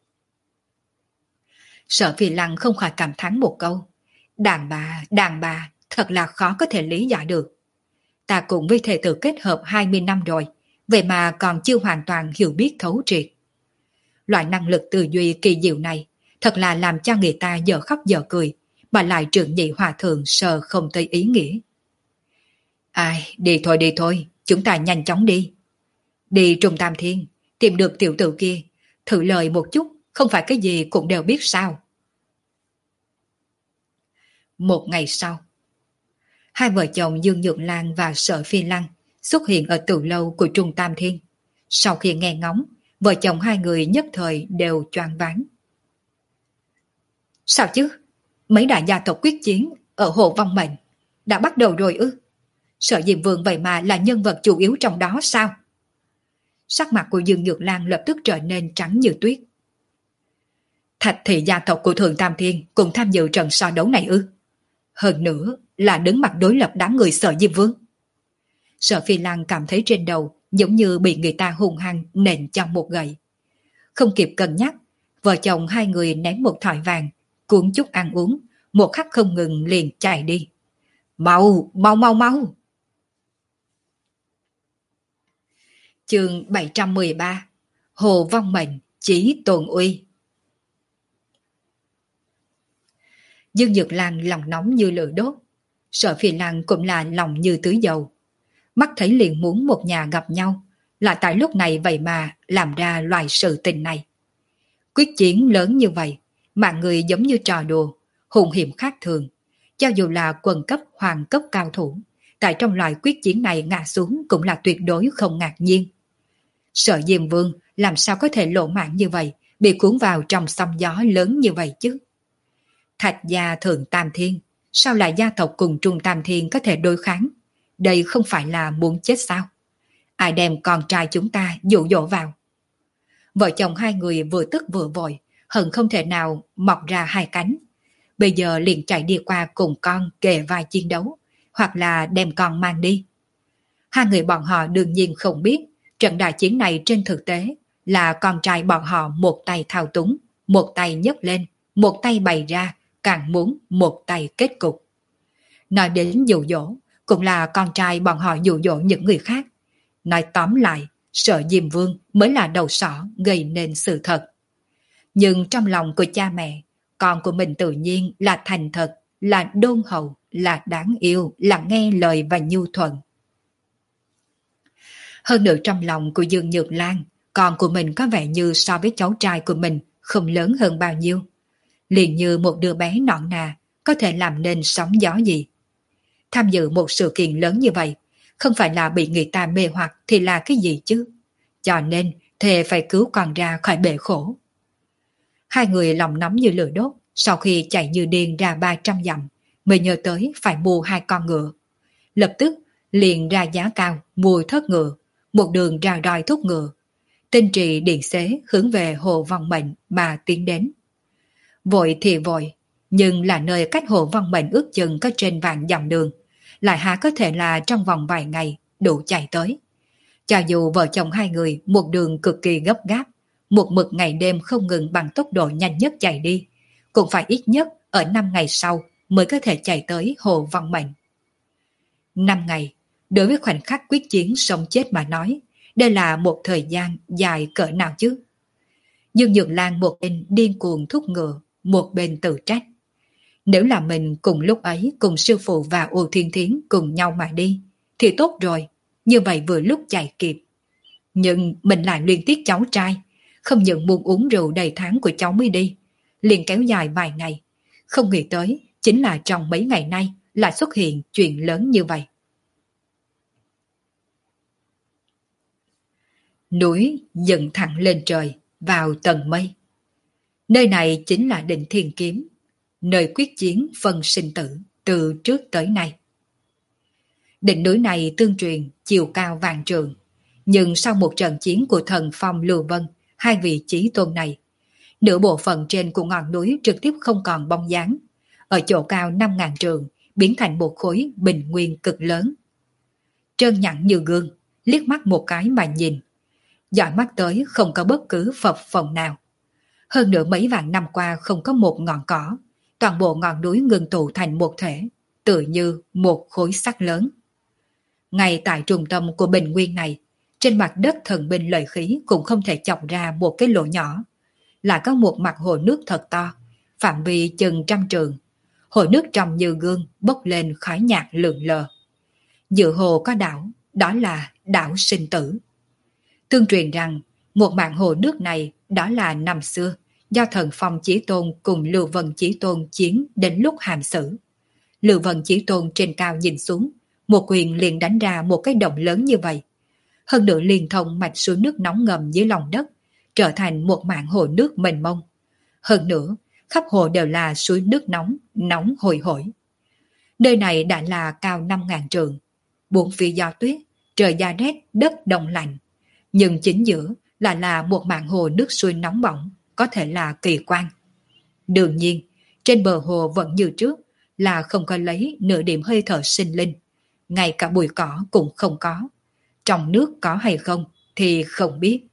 Sở Phi Lăng không khỏi cảm thán một câu. Đàn bà, đàn bà, thật là khó có thể lý giải được. Ta cũng với thể tử kết hợp hai mươi năm rồi, vậy mà còn chưa hoàn toàn hiểu biết thấu triệt. Loại năng lực tư duy kỳ diệu này thật là làm cho người ta dở khóc dở cười, mà lại trưởng nhị hòa thượng sờ không tới ý nghĩa. Ai, đi thôi đi thôi, chúng ta nhanh chóng đi. Đi Trung Tam Thiên, tìm được tiểu tử kia, thử lời một chút, không phải cái gì cũng đều biết sao. Một ngày sau, hai vợ chồng Dương Nhược Lan và Sở Phi Lăng xuất hiện ở tử lâu của Trung Tam Thiên. Sau khi nghe ngóng, vợ chồng hai người nhất thời đều choáng váng. Sao chứ? Mấy đại gia tộc quyết chiến ở Hồ Vong Mệnh đã bắt đầu rồi ư? Sở Diệm Vương vậy mà là nhân vật chủ yếu trong đó sao? Sắc mặt của Dương Nhược Lan lập tức trở nên trắng như tuyết. Thạch thị gia tộc của Thượng Tam Thiên cùng tham dự trận so đấu này ư? Hơn nữa là đứng mặt đối lập đám người Sở Diêm Vương. Sở Phi Lăng cảm thấy trên đầu giống như bị người ta hung hăng nện cho một gậy. Không kịp cân nhắc, vợ chồng hai người ném một thỏi vàng, cuốn chút ăn uống, một khắc không ngừng liền chạy đi. Mau, mau mau mau! Chương bảy trăm mười ba Hồ Vong Mệnh, chí tồn uy. Dương Nhược Lan lòng nóng như lửa đốt, Sở Phi Lăng cũng là lòng như tưới dầu. Mắt thấy liền muốn một nhà gặp nhau, là tại lúc này vậy mà làm ra loại sự tình này. Quyết chiến lớn như vậy, mạng người giống như trò đùa, hùng hiểm khác thường. Cho dù là quần cấp hoàng cấp cao thủ, tại trong loại quyết chiến này ngã xuống cũng là tuyệt đối không ngạc nhiên. Sở Diêm Vương làm sao có thể lộ mạng như vậy, bị cuốn vào trong sóng gió lớn như vậy chứ? Thạch gia Thượng Tam Thiên, sao lại gia tộc cùng Trung Tam Thiên có thể đối kháng? Đây không phải là muốn chết sao? Ai đem con trai chúng ta dụ dỗ vào? Vợ chồng hai người vừa tức vừa vội, hận không thể nào mọc ra hai cánh. Bây giờ liền chạy đi qua cùng con kề vai chiến đấu, hoặc là đem con mang đi. Hai người bọn họ đương nhiên không biết, trận đại chiến này trên thực tế là con trai bọn họ một tay thao túng, một tay nhấc lên, một tay bày ra, càng muốn một tay kết cục. Nói đến dụ dỗ, cũng là con trai bọn họ dụ dỗ những người khác. Nói tóm lại, Sở Diêm Vương mới là đầu sỏ gây nên sự thật. Nhưng trong lòng của cha mẹ, con của mình tự nhiên là thành thật, là đôn hậu, là đáng yêu, là nghe lời và nhu thuận. Hơn nữa trong lòng của Dương Nhược Lan, con của mình có vẻ như so với cháu trai của mình không lớn hơn bao nhiêu. Liền như một đứa bé nõn nà, có thể làm nên sóng gió gì. Tham dự một sự kiện lớn như vậy, không phải là bị người ta mê hoặc thì là cái gì chứ? Cho nên thề phải cứu con ra khỏi bể khổ. Hai người lòng nóng như lửa đốt, sau khi chạy như điên ra ba trăm dặm, mới nhớ tới phải mua hai con ngựa. Lập tức liền ra giá cao mua thớt ngựa, một đường ra đòi thúc ngựa. Tinh trì điện xế hướng về Hồ Vong Mệnh mà tiến đến. Vội thì vội, nhưng là nơi cách hồ Văn Mệnh ước chừng có trên vạn dặm đường, lại há có thể là trong vòng vài ngày đủ chạy tới. Cho dù vợ chồng hai người một đường cực kỳ gấp gáp, một mực ngày đêm không ngừng bằng tốc độ nhanh nhất chạy đi, cũng phải ít nhất ở năm ngày sau mới có thể chạy tới hồ Văn Mệnh. Năm ngày, đối với khoảnh khắc quyết chiến sống chết mà nói, đây là một thời gian dài cỡ nào chứ? Dương Nhược Lan một bên điên cuồng thúc ngựa, một bên tự trách. Nếu là mình cùng lúc ấy cùng sư phụ và Ô Thiên Thiến cùng nhau mà đi, thì tốt rồi, như vậy vừa lúc chạy kịp. Nhưng mình lại liên tiếc cháu trai, không những muốn uống rượu đầy tháng của cháu mới đi, liền kéo dài vài ngày. Không nghĩ tới, chính là trong mấy ngày nay lại xuất hiện chuyện lớn như vậy. Núi dựng thẳng lên trời, vào tầng mây. Nơi này chính là Định Thiên Kiếm, nơi quyết chiến phân sinh tử từ trước tới nay. Đỉnh núi này tương truyền chiều cao vạn trượng, nhưng sau một trận chiến của thần Phong Lưu Vân, hai vị chí tôn này, nửa bộ phận trên của ngọn núi trực tiếp không còn bóng dáng, ở chỗ cao năm ngàn trượng biến thành một khối bình nguyên cực lớn. Trơn nhẵn như gương, liếc mắt một cái mà nhìn, dõi mắt tới không có bất cứ phập phồng nào. Hơn nữa mấy vạn năm qua không có một ngọn cỏ, toàn bộ ngọn núi ngưng tụ thành một thể, tựa như một khối sắt lớn. Ngay tại trung tâm của bình nguyên này, trên mặt đất thần binh lợi khí cũng không thể chọc ra một cái lỗ nhỏ, lại có một mặt hồ nước thật to, phạm vi chừng trăm trượng. Hồ nước trong như gương bốc lên khói nhạt lượn lờ. Giữa hồ có đảo, đó là đảo Sinh Tử. Tương truyền rằng một mạn hồ nước này đó là năm xưa do thần Phong Chí Tôn cùng Lưu Vân Chí Tôn chiến đến lúc hàm xử. Lưu Vân Chí Tôn trên cao nhìn xuống, một quyền liền đánh ra một cái động lớn như vậy. Hơn nữa liên thông mạch suối nước nóng ngầm dưới lòng đất, trở thành một mạn hồ nước mênh mông. Hơn nữa, khắp hồ đều là suối nước nóng, nóng hôi hổi. Nơi này đã là cao năm ngàn trượng, bốn phía gió tuyết, trời da rét, đất đông lạnh. Nhưng chính giữa là là một mạn hồ nước suối nóng bỏng, có thể là kỳ quan. Đương nhiên, trên bờ hồ vẫn như trước, là không có lấy nửa điểm hơi thở sinh linh. Ngay cả bụi cỏ cũng không có. Trong nước có hay không thì không biết.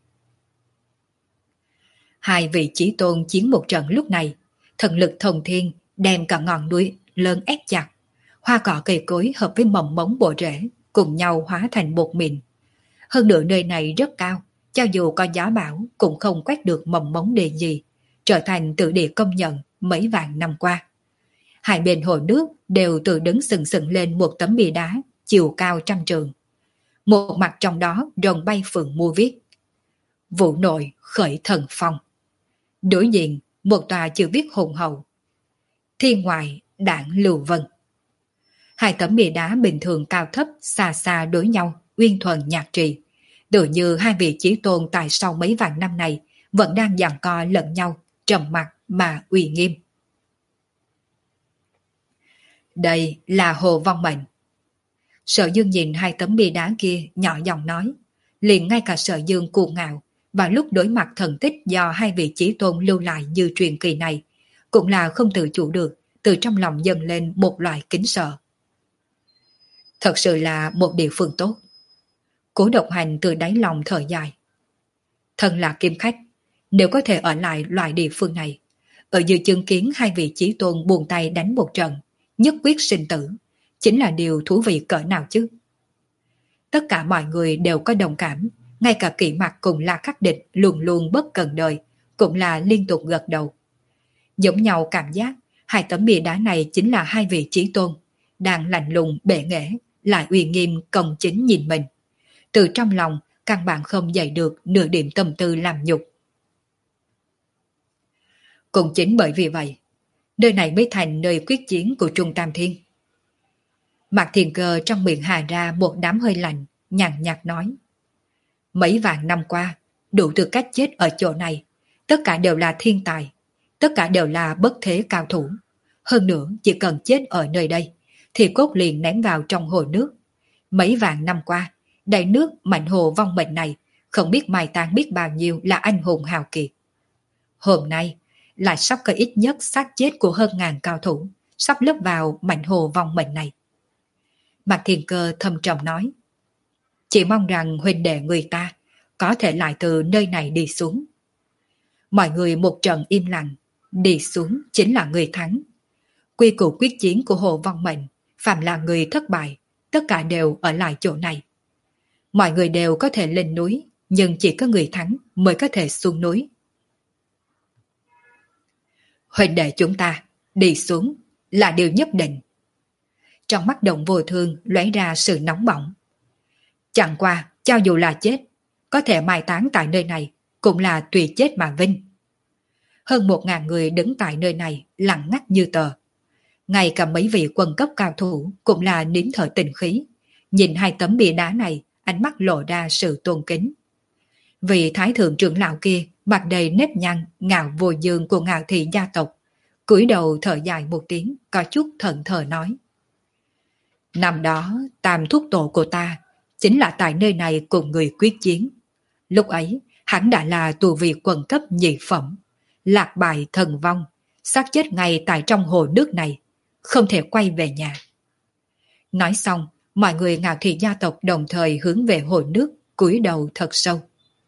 Hai vị chí tôn chiến một trận lúc này, thần lực thông thiên đem cả ngọn núi lớn ép chặt. Hoa cỏ cây cối hợp với mầm mống bộ rễ cùng nhau hóa thành một mịn. Hơn nữa nơi này rất cao, cho dù có gió bão cũng không quét được mầm mống đề gì, trở thành tự địa công nhận mấy vạn năm qua. Hai bên hồ nước đều tự đứng sừng sừng lên một tấm bia đá chiều cao trăm trượng. Một mặt trong đó rồng bay phượng mua viết: Vũ nội khởi thần phong. Đối diện một tòa chữ viết hùng hậu: Thiên ngoại đảng Lưu Vân. Hai tấm bia đá bình thường cao thấp xa xa đối nhau, uyên thuần nhạc trì, tự như hai vị chí tôn tại sau mấy vạn năm này vẫn đang giằng co lẫn nhau, trầm mặc mà uy nghiêm. Đây là hồ Văn Mệnh. Sở Dương nhìn hai tấm bia đá kia nhỏ giọng nói, liền ngay cả Sở Dương cuồng ngạo và lúc đối mặt thần tích do hai vị chí tôn lưu lại như truyền kỳ này, cũng là không tự chủ được, từ trong lòng dâng lên một loại kính sợ. Thật sự là một địa phương tốt. Cố Độc Hành từ đáy lòng thở dài. Thân là kiếm khách, nếu có thể ở lại loại địa phương này, ở dưới chứng kiến hai vị chí tôn buông tay đánh một trận, nhất quyết sinh tử, chính là điều thú vị cỡ nào chứ. Tất cả mọi người đều có đồng cảm, ngay cả Kỷ Mặc cùng La Khắc Địch luôn luôn bất cần đời, cũng là liên tục gật đầu. Giống nhau cảm giác, hai tấm bia đá này chính là hai vị chí tôn, đang lạnh lùng bệ nghệ, lại uy nghiêm công chính nhìn mình. Từ trong lòng, căn bản không dậy được nửa điểm tâm tư làm nhục. Cũng chính bởi vì vậy, nơi này mới thành nơi quyết chiến của Trung Tam Thiên. Mạc Thiền Cơ trong miệng hà ra một đám hơi lạnh, nhàn nhạt nói. Mấy vạn năm qua, đủ tư cách chết ở chỗ này, tất cả đều là thiên tài, tất cả đều là bất thế cao thủ. Hơn nữa, chỉ cần chết ở nơi đây, thì cốt liền ném vào trong hồ nước. Mấy vạn năm qua, đại nước mạnh hồ vong mệnh này, không biết mai táng biết bao nhiêu là anh hùng hào kiệt. Hôm nay, lại sắp có ít nhất xác chết của hơn ngàn cao thủ, sắp lấp vào mảnh hồ vong mệnh này. Mạc Thiên Cơ thâm trầm nói, chỉ mong rằng huynh đệ người ta có thể lại từ nơi này đi xuống. Mọi người một trận im lặng, đi xuống chính là người thắng. Quy củ quyết chiến của hồ vong mệnh, phàm là người thất bại, tất cả đều ở lại chỗ này. Mọi người đều có thể lên núi, nhưng chỉ có người thắng mới có thể xuống núi. Huynh đệ chúng ta đi xuống là điều nhất định. Trong mắt Động Vô Thương lóe ra sự nóng bỏng. Chẳng qua, cho dù là chết, có thể mai táng tại nơi này, cũng là tùy chết mà vinh. Hơn một ngàn người đứng tại nơi này lặng ngắt như tờ. Ngay cả mấy vị quân cấp cao thủ cũng là nín thở tình khí. Nhìn hai tấm bia đá này, ánh mắt lộ ra sự tôn kính. Vị thái thượng trưởng lão kia mặt đầy nếp nhăn ngạo vô dương của Ngạo Thị gia tộc, cúi đầu thở dài một tiếng, có chút thận thờ nói: năm đó tam thúc tổ của ta chính là tại nơi này cùng người quyết chiến. Lúc ấy hắn đã là tù vị quần cấp nhị phẩm, lạc bại thần vong, xác chết ngay tại trong hồ nước này, không thể quay về nhà. Nói xong, mọi người Ngạo Thị gia tộc đồng thời hướng về hồ nước, cúi đầu thật sâu.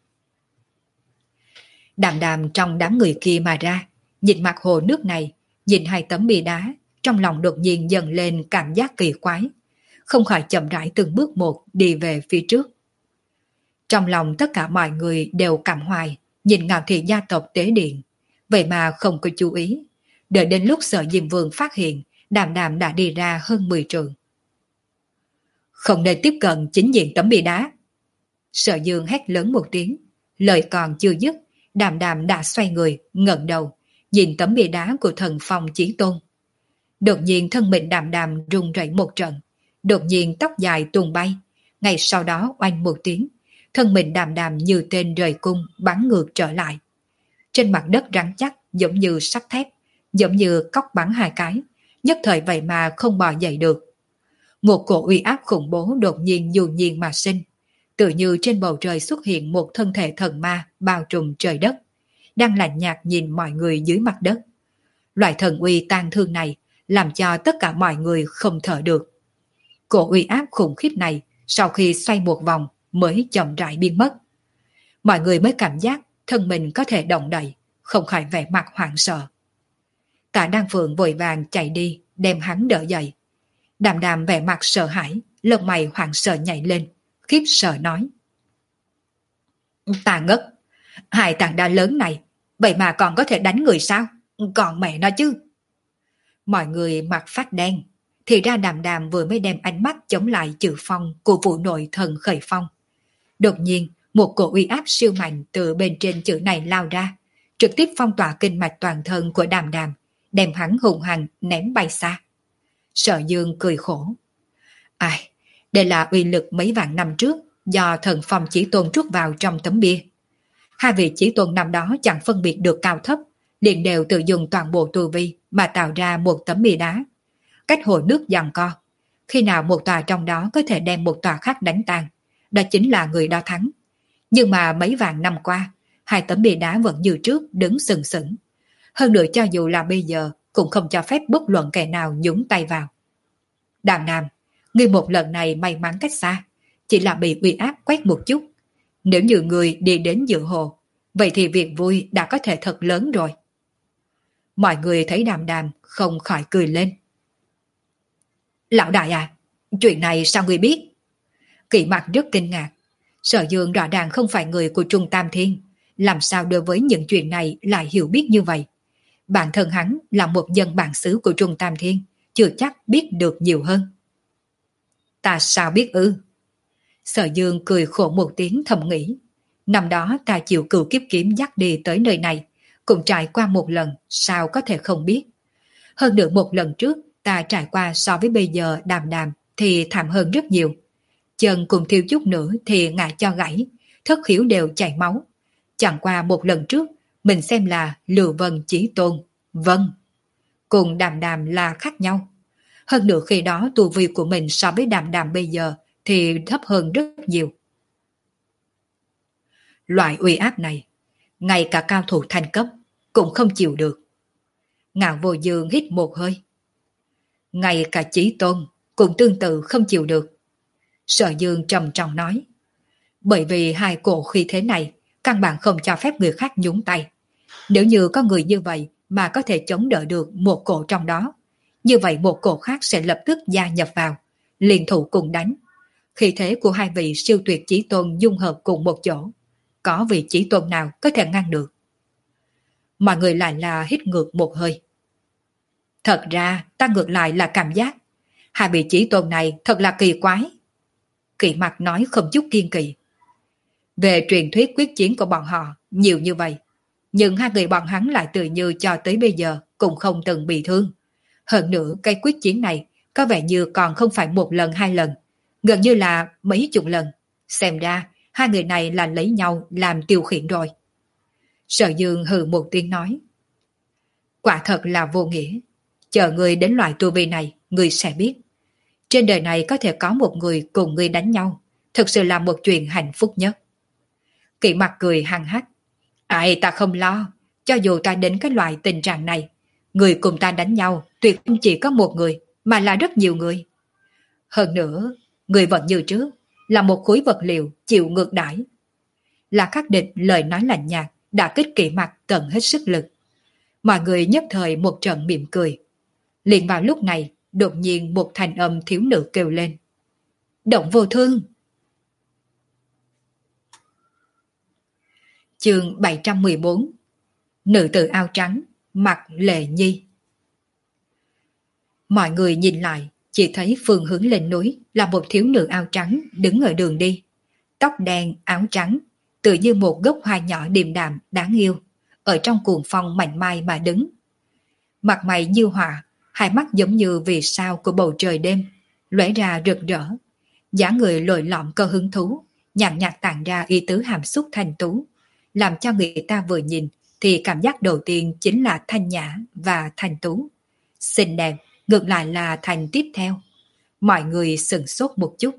Đàm Đàm trong đám người kia mà ra, nhìn mặt hồ nước này, nhìn hai tấm bia đá, trong lòng đột nhiên dần lên cảm giác kỳ quái, không khỏi chậm rãi từng bước một đi về phía trước. Trong lòng tất cả mọi người đều cảm hoài, nhìn Ngạo Thị gia tộc tế điện, vậy mà không có chú ý. Đợi đến lúc Sở Diêm Vương phát hiện, Đàm Đàm đã đi ra hơn mười trượng. Không nên tiếp cận chính diện tấm bia đá. Sở Dương hét lớn một tiếng, lời còn chưa dứt, Đàm Đàm đã xoay người, ngẩng đầu, nhìn tấm bia đá của Thần Phong Chí Tôn. Đột nhiên thân mình Đàm Đàm rung rẩy một trận, đột nhiên tóc dài tung bay, ngay sau đó oanh một tiếng, thân mình Đàm Đàm như tên rời cung bắn ngược trở lại. Trên mặt đất rắn chắc giống như sắt thép, giống như cóc bắn hai cái, nhất thời vậy mà không bò dậy được. Một cổ uy áp khủng bố đột nhiên dù nhiên mà sinh, tự như trên bầu trời xuất hiện một thân thể thần ma bao trùm trời đất, đang lạnh nhạt nhìn mọi người dưới mặt đất. Loại thần uy tang thương này làm cho tất cả mọi người không thở được. Cổ uy áp khủng khiếp này sau khi xoay một vòng mới chậm rãi biến mất. Mọi người mới cảm giác thân mình có thể động đậy, không khỏi vẻ mặt hoảng sợ. Tạ Đan Phượng vội vàng chạy đi đem hắn đỡ dậy. Đàm Đàm vẻ mặt sợ hãi, lông mày hoảng sợ nhảy lên, khiếp sợ nói: ta ngất, hai tảng đá lớn này vậy mà còn có thể đánh người sao? Còn mẹ nó chứ. Mọi người mặt phát đen, thì ra Đàm Đàm vừa mới đem ánh mắt chống lại chữ phong của vụ nội thần khởi phong. Đột nhiên một cổ uy áp siêu mạnh từ bên trên chữ này lao ra, trực tiếp phong tỏa kinh mạch toàn thân của Đàm Đàm, đem hắn hùng hăng ném bay xa. Sở Dương cười khổ: ai, đây là uy lực mấy vạn năm trước do Thần Phong Chí Tôn trút vào trong tấm bia. Hai vị Chí Tôn năm đó chẳng phân biệt được cao thấp, liền đều tự dùng toàn bộ tu vi mà tạo ra một tấm bia đá. Cách hồ nước giằng co, khi nào một tòa trong đó có thể đem một tòa khác đánh tan, đó chính là người đó thắng. Nhưng mà mấy vạn năm qua, hai tấm bia đá vẫn như trước đứng sừng sững. Hơn nữa cho dù là bây giờ cũng không cho phép bất luận kẻ nào nhúng tay vào. Đàm Đàm, ngươi một lần này may mắn cách xa, chỉ là bị uy áp quét một chút. Nếu như người đi đến giữa hồ, vậy thì việc vui đã có thể thật lớn rồi. Mọi người thấy Đàm Đàm không khỏi cười lên. Lão đại à, chuyện này sao ngươi biết? Kỵ Mặc rất kinh ngạc. Sở Dương rõ ràng không phải người của Trung Tam Thiên, làm sao đối với những chuyện này lại hiểu biết như vậy? Bản thân hắn là một dân bản xứ của Trung Tam Thiên, chưa chắc biết được nhiều hơn. Ta sao biết ư? Sở Dương cười khổ một tiếng thầm nghĩ. Năm đó ta chịu cửu kiếp kiếm dắt đi tới nơi này, cũng trải qua một lần, sao có thể không biết. Hơn nữa một lần trước, ta trải qua so với bây giờ Đàm Đàm thì thảm hơn rất nhiều. Chân cùng thiêu chút nữa thì ngã cho gãy, thất khiếu đều chảy máu. Chẳng qua một lần trước, mình xem là Lừa Vân Chí Tôn, vâng. Cùng Đàm Đàm là khác nhau. Hơn nữa khi đó tu vi của mình so với Đàm Đàm bây giờ thì thấp hơn rất nhiều. Loại uy áp này, ngay cả cao thủ thành cấp cũng không chịu được. Ngạo Vô Dương hít một hơi. Ngay cả Chí Tôn cũng tương tự không chịu được. Sở Dương trầm trọng nói. Bởi vì hai cổ khí thế này, căn bản không cho phép người khác nhúng tay. Nếu như có người như vậy mà có thể chống đỡ được một cổ trong đó, như vậy một cổ khác sẽ lập tức gia nhập vào, liên thủ cùng đánh. Khí thế của hai vị siêu tuyệt chí tôn dung hợp cùng một chỗ, có vị chí tôn nào có thể ngăn được? Mọi người lại là hít ngược một hơi. Thật ra ta ngược lại là cảm giác hai vị chí tôn này thật là kỳ quái. Kỵ Mặc nói không chút kiên kỵ. Về truyền thuyết quyết chiến của bọn họ nhiều như vậy, nhưng hai người bọn hắn lại tự như cho tới bây giờ cũng không từng bị thương. Hơn nữa cái quyết chiến này có vẻ như còn không phải một lần hai lần, gần như là mấy chục lần. Xem ra hai người này là lấy nhau làm tiêu khiển rồi. Sở Dương hừ một tiếng nói. Quả thật là vô nghĩa. Chờ người đến loại tu vi này, người sẽ biết. Trên đời này có thể có một người cùng người đánh nhau, thực sự là một chuyện hạnh phúc nhất. Kỵ Mặc cười hăng hắc. Ai ta không lo, cho dù ta đến cái loại tình trạng này, người cùng ta đánh nhau tuyệt không chỉ có một người, mà là rất nhiều người. Hơn nữa, người vẫn như trước, là một khối vật liệu chịu ngược đãi. Là Khắc Địch lời nói lạnh nhạt, đã kích Kỵ Mặc tận hết sức lực. Mọi người nhất thời một trận mỉm cười. Liền vào lúc này, đột nhiên một thanh âm thiếu nữ kêu lên. Động Vô Thương! Chương bảy trăm mười bốn. Nữ tử áo trắng, mặc Lệ Nhi. Mọi người nhìn lại, chỉ thấy phương hướng lên núi là một thiếu nữ áo trắng đứng ở đường đi. Tóc đen, áo trắng, tự như một gốc hoa nhỏ điềm đạm, đáng yêu, ở trong cuồng phong mạnh mai mà đứng. Mặt mày như họa, hai mắt giống như vì sao của bầu trời đêm, lóe ra rực rỡ. Dáng người lồi lõm có hứng thú, nhàn nhạt tản ra ý tứ hàm xúc thanh tú, làm cho người ta vừa nhìn thì cảm giác đầu tiên chính là thanh nhã và thanh tú. Xinh đẹp, ngược lại là thành tiếp theo. Mọi người sửng sốt một chút.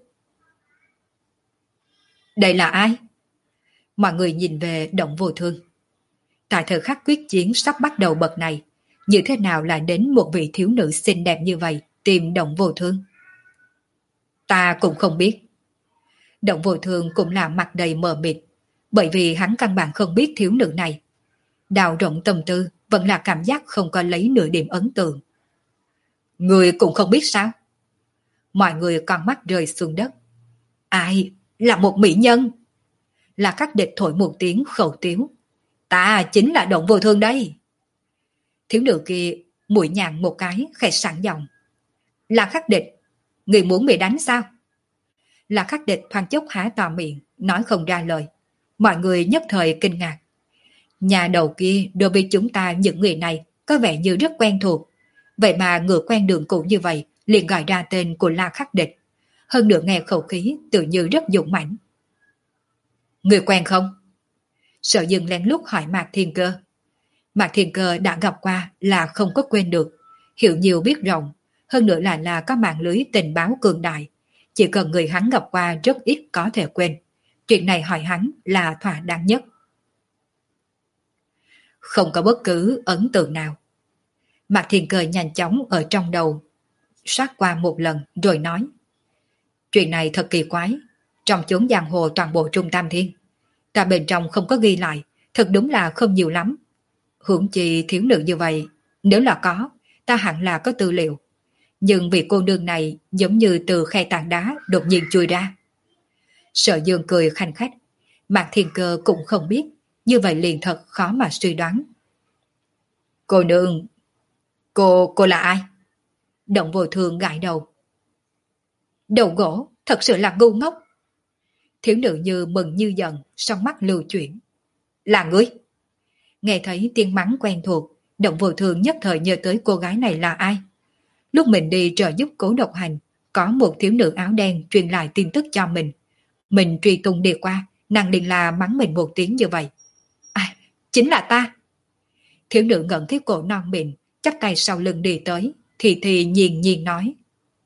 Đây là ai? Mọi người nhìn về Động Vô Thương. Tại thời khắc quyết chiến sắp bắt đầu bậc này, như thế nào lại đến một vị thiếu nữ xinh đẹp như vậy tìm Động Vô Thương? Ta cũng không biết. Động Vô Thương cũng là mặt đầy mờ mịt, bởi vì hắn căn bản không biết thiếu nữ này. Đào rộng tâm tư vẫn là cảm giác không có lấy nửa điểm ấn tượng. Người cũng không biết sao? Mọi người con mắt rơi xuống đất. Ai? Là một mỹ nhân? Là Khắc Địch thổi một tiếng khẩu tiếu. Ta chính là Động Vô Thương đây. Thiếu nữ kia mũi nhàng một cái khẽ sẵn giọng. Là Khắc Địch, người muốn bị đánh sao? Là Khắc Địch thoáng chốc há to miệng, nói không ra lời. Mọi người nhất thời kinh ngạc. Nhà đầu kia đối với chúng ta những người này có vẻ như rất quen thuộc. Vậy mà ngựa quen đường cũ như vậy liền gọi ra tên của La Khắc Địch. Hơn nữa nghe khẩu khí tự như rất dũng mãnh. Người quen không? Sở Dương lén lút hỏi Mạc Thiên Cơ. Mạc Thiên Cơ đã gặp qua là không có quên được. Hiểu nhiều biết rộng. Hơn nữa là là có mạng lưới tình báo cường đại. Chỉ cần người hắn gặp qua rất ít có thể quên. Chuyện này hỏi hắn là thỏa đáng nhất. Không có bất cứ ấn tượng nào. Mạc Thiên Cơ nhanh chóng ở trong đầu sát qua một lần rồi nói. Chuyện này thật kỳ quái. Trong chốn giang hồ toàn bộ Trung Tam Thiên, ta bên trong không có ghi lại, thật đúng là không nhiều lắm. Hưởng chi thiếu nữ như vậy, nếu là có, ta hẳn là có tư liệu. Nhưng vì cô nương này giống như từ khe tảng đá đột nhiên chui ra. Sở Dương cười khanh khách. Mạc Thiên Cơ cũng không biết, như vậy liền thật khó mà suy đoán. Cô nương, cô, cô là ai? Động Vô Thương gãi đầu. Đầu gỗ, thật sự là ngu ngốc. Thiếu nữ như mừng như giận, song mắt lưu chuyển. Là ngươi? Nghe thấy tiếng mắng quen thuộc, Động Vô Thương nhất thời nhớ tới cô gái này là ai. Lúc mình đi trợ giúp Cố Độc Hành, có một thiếu nữ áo đen truyền lại tin tức cho mình. Mình truy tung đi qua, nàng liền là mắng mình một tiếng như vậy. À, chính là ta. Thiếu nữ ngẩn cái cổ non mịn, chắp tay sau lưng đi tới, thì thì nhiên nhiên nói.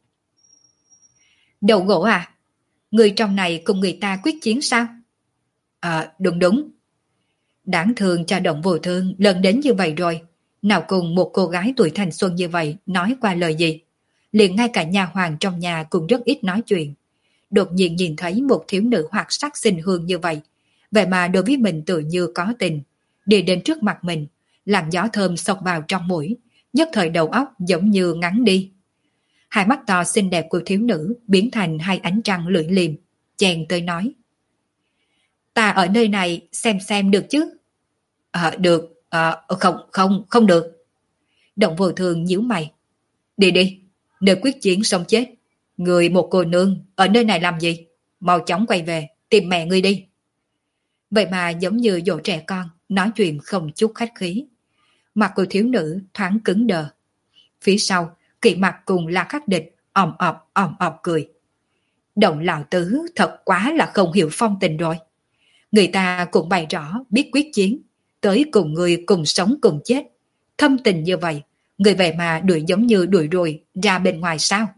Đầu gỗ à? Người trong này cùng người ta quyết chiến sao? À, đúng đúng. Đáng thương cho Động Vô Thương lần đến như vậy rồi, Nào cùng một cô gái tuổi thanh xuân như vậy nói qua lời gì. Liền ngay cả nhà hoàng trong nhà cũng rất ít nói chuyện. Đột nhiên nhìn thấy một thiếu nữ hoạt sắc xinh hương như vậy. Vậy mà đối với mình tự như có tình. Đi đến trước mặt mình, làn gió thơm xộc vào trong mũi, nhất thời đầu óc giống như ngắn đi. Hai mắt to xinh đẹp của thiếu nữ biến thành hai ánh trăng lưỡi liềm, chèn tới nói. Ta ở nơi này xem xem được chứ? À, được, à, không, không, không được. Động Vô Thường nhíu mày. Đi đi, nơi quyết chiến sống chết. Người một cô nương ở nơi này làm gì? Mau chóng quay về, tìm mẹ ngươi đi. Vậy mà giống như dỗ trẻ con, nói chuyện không chút khách khí. Mặt của thiếu nữ thoáng cứng đờ. Phía sau, Kỵ Mặc cùng La Khắc Địch òm ọp òm ọp cười. Động lão tứ thật quá là không hiểu phong tình rồi. Người ta cũng bày rõ biết quyết chiến, tới cùng người cùng sống cùng chết. Thâm tình như vậy, người vậy mà đuổi giống như đuổi ruồi ra bên ngoài sao?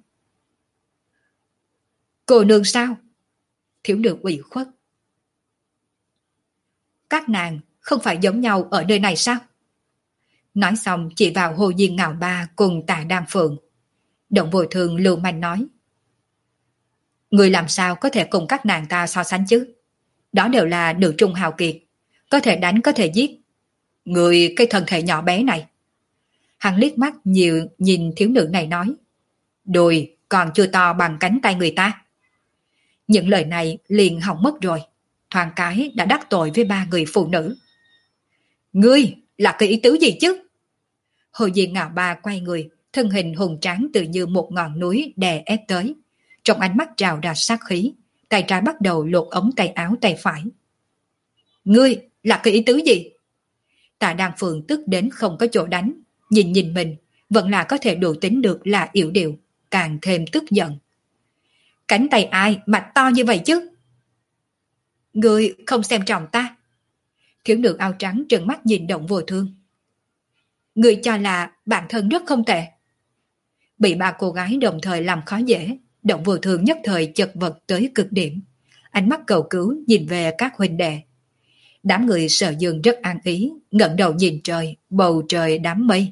Cô nương sao? Thiếu nữ ủy khuất. Các nàng không phải giống nhau ở nơi này sao? Nói xong chỉ vào Hồ Diên Ngạo Ba cùng Tạ Đan Phượng. Động Vô Thường lưu manh nói. Người làm sao có thể cùng các nàng ta so sánh chứ? Đó đều là nữ trung hào kiệt. Có thể đánh có thể giết. Người cái thân thể nhỏ bé này. Hắn liếc mắt nhiều nhìn thiếu nữ này nói. Đùi còn chưa to bằng cánh tay người ta. Những lời này liền hỏng mất rồi. Thoáng cái đã đắc tội với ba người phụ nữ. Ngươi là cái ý tứ gì chứ? Hồ Diên Ngạo Ba quay người, thân hình hùng tráng tự như một ngọn núi đè ép tới. Trong ánh mắt trào ra sát khí, tay trái bắt đầu lột ống tay áo tay phải. Ngươi là cái ý tứ gì? Tạ Đan Phượng tức đến không có chỗ đánh, nhìn nhìn mình, vẫn là có thể đủ tính được là yểu điệu, càng thêm tức giận. Cánh tay ai mà to như vậy chứ? Ngươi không xem trọng ta. Thiếu nữ áo trắng trợn mắt nhìn Động Vô Thương. Ngươi cho là bản thân rất không tệ. Bị ba cô gái đồng thời làm khó dễ, Động Vô Thương nhất thời chật vật tới cực điểm. Ánh mắt cầu cứu nhìn về các huynh đệ. Đám người Sở Dương rất an ý, ngẩng đầu nhìn trời, bầu trời đám mây.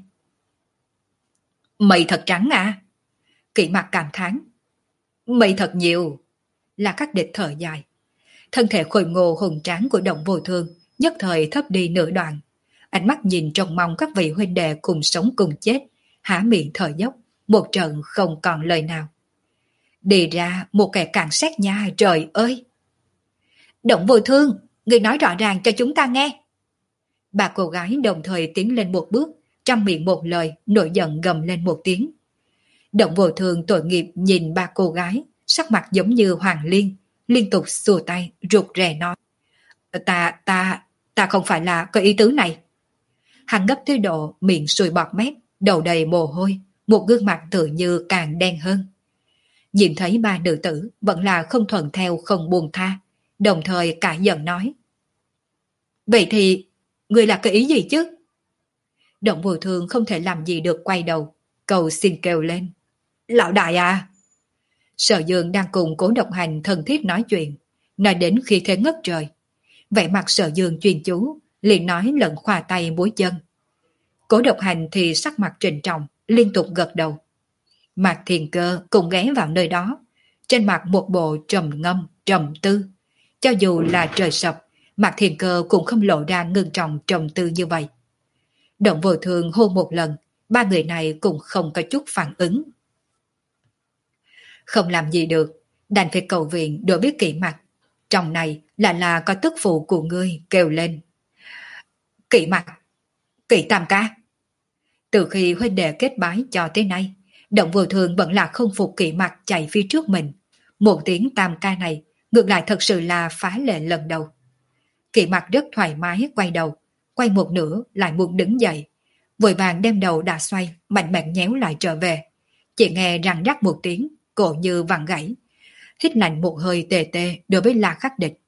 Mây thật trắng à? Kỵ Mặc cảm thán. Mây thật nhiều. Là các địch thở dài. Thân thể khôi ngô hùng tráng của Động Vô Thương nhất thời thấp đi nửa đoạn. Ánh mắt nhìn trông mong các vị huynh đệ cùng sống cùng chết, há miệng thở dốc, một trận không còn lời nào. Đi ra một kẻ càn xét nha, trời ơi! Động Vô Thương, người nói rõ ràng cho chúng ta nghe. Ba cô gái đồng thời tiến lên một bước, trong miệng một lời, nổi giận gầm lên một tiếng. Động Vô Thương tội nghiệp nhìn ba cô gái, sắc mặt giống như hoàng liên, liên tục xua tay, rụt rè nói. Ta, ta, ta không phải là cái ý tứ này. Hắn gấp tới độ miệng sùi bọt mép, đầu đầy mồ hôi, một gương mặt tự như càng đen hơn. Nhìn thấy ba nữ tử vẫn là không thuận theo không buông tha, đồng thời cả giận nói. Vậy thì, người là cái ý gì chứ? Động Vô Thương không thể làm gì được quay đầu, cầu xin kêu lên. Lão đại à! Sở Dương đang cùng Cố Độc Hành thân thiết nói chuyện, nói đến khi thế ngất trời. Vẻ mặt Sở Dương chuyên chú, liền nói lẫn khoa tay múa chân. Cố Độc Hành thì sắc mặt trịnh trọng, liên tục gật đầu. Mạc Thiền Cơ cũng ghé vào nơi đó, trên mặt một bộ trầm ngâm, trầm tư. Cho dù là trời sập, Mạc Thiền Cơ cũng không lộ ra ngưng trọng trầm tư như vậy. Động Vô Thương hôn một lần, ba người này cũng không có chút phản ứng. Không làm gì được, đành phải cầu viện đối với Kỵ Mặc. Trong này là là có tức phụ của ngươi kêu lên. Kỵ Mặc, Kỵ Tam Ca. Từ khi huynh đệ kết bái cho tới nay, Động Vô Thương vẫn là không phục Kỵ Mặc chạy phía trước mình. Một tiếng Tam Ca này ngược lại thật sự là phá lệ lần đầu. Kỵ Mặc rất thoải mái quay đầu, quay một nửa lại muốn đứng dậy. Vội vàng đem đầu đã xoay, mạnh mẽ nhéo lại trở về. Chỉ nghe răng rắc một tiếng, cổ như vặn gãy. Hít lạnh một hơi tê tê đối với La Khắc Địch.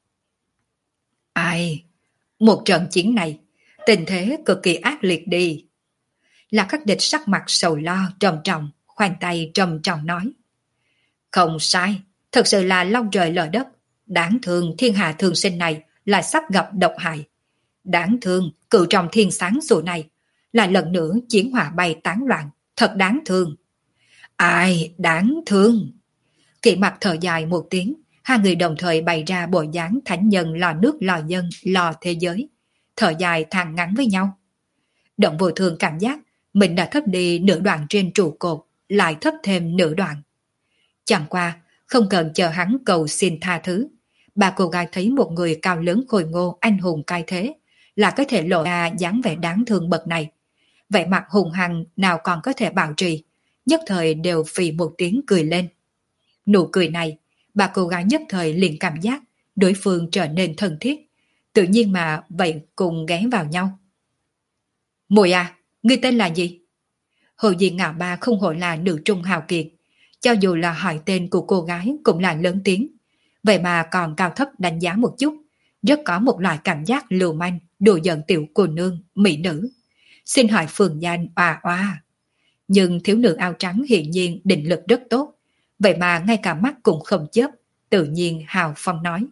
Ai? Một trận chiến này, tình thế cực kỳ ác liệt đi. La Khắc Địch sắc mặt sầu lo trầm trọng, khoanh tay trầm trọng nói. Không sai, thật sự là long trời lở đất. Đáng thương thiên hạ thường sinh này là sắp gặp độc hại. Đáng thương cự trong thiên sáng sủa này Lại lần nữa chiến hỏa bay tán loạn, thật đáng thương. Ai đáng thương? Kỵ Mặc thở dài một tiếng, hai người đồng thời bày ra bộ dáng thánh nhân lo nước lo dân, lo thế giới. Thở dài than ngắn với nhau. Động Vô Thương cảm giác mình đã thấp đi nửa đoạn trên trụ cột, lại thấp thêm nửa đoạn. Chẳng qua, không cần chờ hắn cầu xin tha thứ. Bà cô gái thấy một người cao lớn khôi ngô anh hùng cai thế, là có thể lộ ra dáng vẻ đáng thương bậc này. Vẻ mặt hùng hăng nào còn có thể bảo trì, nhất thời đều phì một tiếng cười lên. Nụ cười này, bà cô gái nhất thời liền cảm giác đối phương trở nên thân thiết, tự nhiên mà vậy cùng ghé vào nhau. Muội à, ngươi tên là gì? Hồ Diên Ngạo Ba không hổ là nữ trung hào kiệt, cho dù là hỏi tên của cô gái cũng là lớn tiếng, vậy mà còn cao thấp đánh giá một chút, rất có một loại cảm giác lưu manh, đùa giận tiểu cô nương, mỹ nữ. Xin hỏi phường danh oà oà. Nhưng thiếu nữ áo trắng hiển nhiên định lực rất tốt, vậy mà ngay cả mắt cũng không chớp, tự nhiên hào phong nói.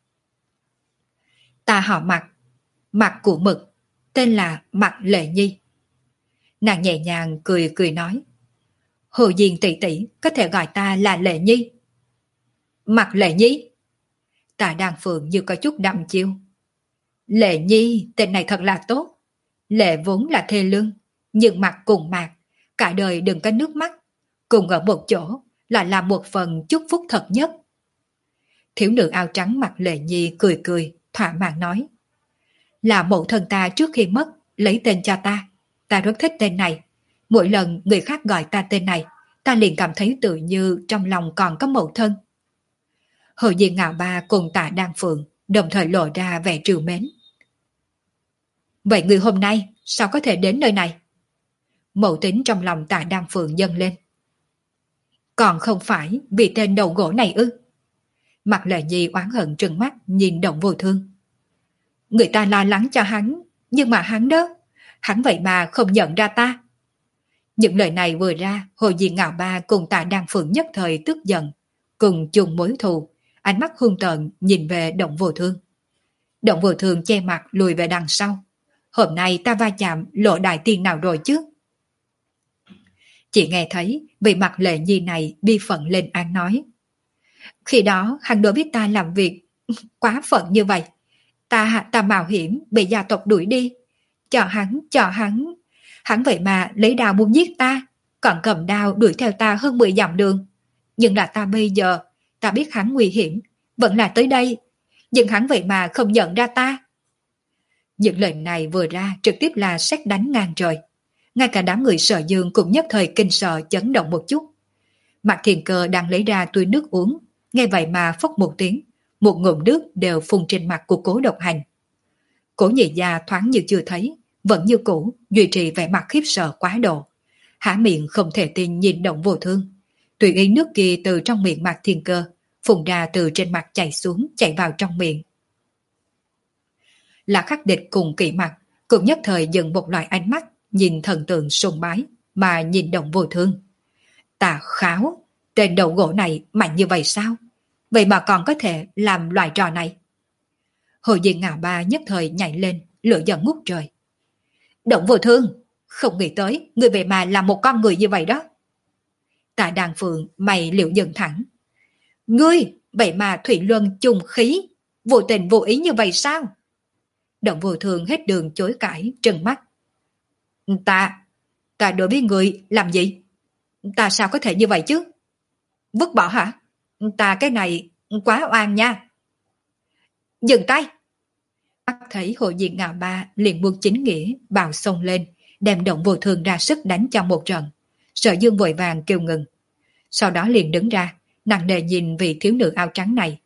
Ta họ Mặc, Mặc của Mực, tên là Mặc Lệ Nhi. Nàng nhẹ nhàng cười cười nói. Hồ Diên tỷ tỷ có thể gọi ta là Lệ Nhi. Mặc Lệ Nhi. Tạ Đan Phượng như có chút đăm chiêu. Lệ Nhi tên này thật là tốt. Lệ vốn là thê lương, nhưng Mặc cùng Mạc, cả đời đừng có nước mắt, cùng ở một chỗ lại là một phần chúc phúc thật nhất. Thiếu nữ áo trắng Mặc Lệ Nhi cười cười, thỏa mãn nói. Là mẫu thân ta trước khi mất, lấy tên cho ta. Ta rất thích tên này. Mỗi lần người khác gọi ta tên này, ta liền cảm thấy tự như trong lòng còn có mẫu thân. Hồ Diên Ngạo Ba cùng Tạ Đan Phượng đồng thời lộ ra vẻ trìu mến. Vậy người hôm nay sao có thể đến nơi này? Mẫu tính trong lòng Tạ Đan Phượng dâng lên. Còn không phải vì tên đầu gỗ này ư? Mặc Lệ Nhi oán hận trừng mắt nhìn Động Vô Thương. Người ta lo lắng cho hắn, nhưng mà hắn đó, hắn vậy mà không nhận ra ta. Những lời này vừa ra, Hồ Diên Ngạo Ba cùng Tạ Đan Phượng nhất thời tức giận, cùng chung mối thù, ánh mắt hung tợn nhìn về Động Vô Thương. Động Vô Thương che mặt lùi về đằng sau. Hôm nay ta va chạm lộ đại tiên nào rồi chứ? Chỉ nghe thấy vị Mặc Lệ Nhi này bi phận lên án nói. Khi đó hắn đối với ta làm việc quá phận như vậy. Ta ta mạo hiểm bị gia tộc đuổi đi. Cho hắn, cho hắn. Hắn vậy mà lấy đao muốn giết ta, còn cầm đao đuổi theo ta hơn mười dặm đường. Nhưng là ta bây giờ, ta biết hắn nguy hiểm, vẫn là tới đây. Nhưng hắn vậy mà không nhận ra ta. Những lời này vừa ra trực tiếp là sét đánh ngang trời. Ngay cả đám người Sở Dương cũng nhất thời kinh sợ chấn động một chút. Mạc Thiền Cơ đang lấy ra túi nước uống, nghe vậy mà phốc một tiếng, một ngụm nước đều phun trên mặt của Cố Độc Hành. Cố Nhị Gia thoáng như chưa thấy, vẫn như cũ duy trì vẻ mặt khiếp sợ quá độ, há miệng không thể tin nhìn Động Vô Thương. Tùy ý nước kia từ trong miệng Mạc Thiên Cơ phun ra từ trên mặt chảy xuống, chảy vào trong miệng. Là Khắc Địch cùng Kỵ Mặc cũng nhất thời dừng một loại ánh mắt nhìn thần tượng sùng bái mà nhìn Động Vô Thương. Tà kháo, tên đầu gỗ này mạnh như vậy sao? Vậy mà còn có thể làm loại trò này? Hồ Diên Ngạo Ba nhất thời nhảy lên, lửa giận ngút trời. Động Vô Thương, không nghĩ tới người về mà là một con người như vậy đó. Tạ Đan Phượng mày liệu dần thẳng. Ngươi, vậy mà Thủy Luân trùng khí, vô tình vô ý như vậy sao? Động Vô Thương hết đường chối cãi, trừng mắt. Ta, ta đối với người làm gì? Ta sao có thể như vậy chứ? Vứt bỏ hả? Ta cái này quá oan nha. Dừng tay! Bắt thấy Hồ Diên Ngạo Ba liền buông chính nghĩa bào xông lên, đem Động Vô Thương ra sức đánh cho một trận. Sở Dương vội vàng kêu ngừng. Sau đó liền đứng ra, nặng nề nhìn vị thiếu nữ áo trắng này.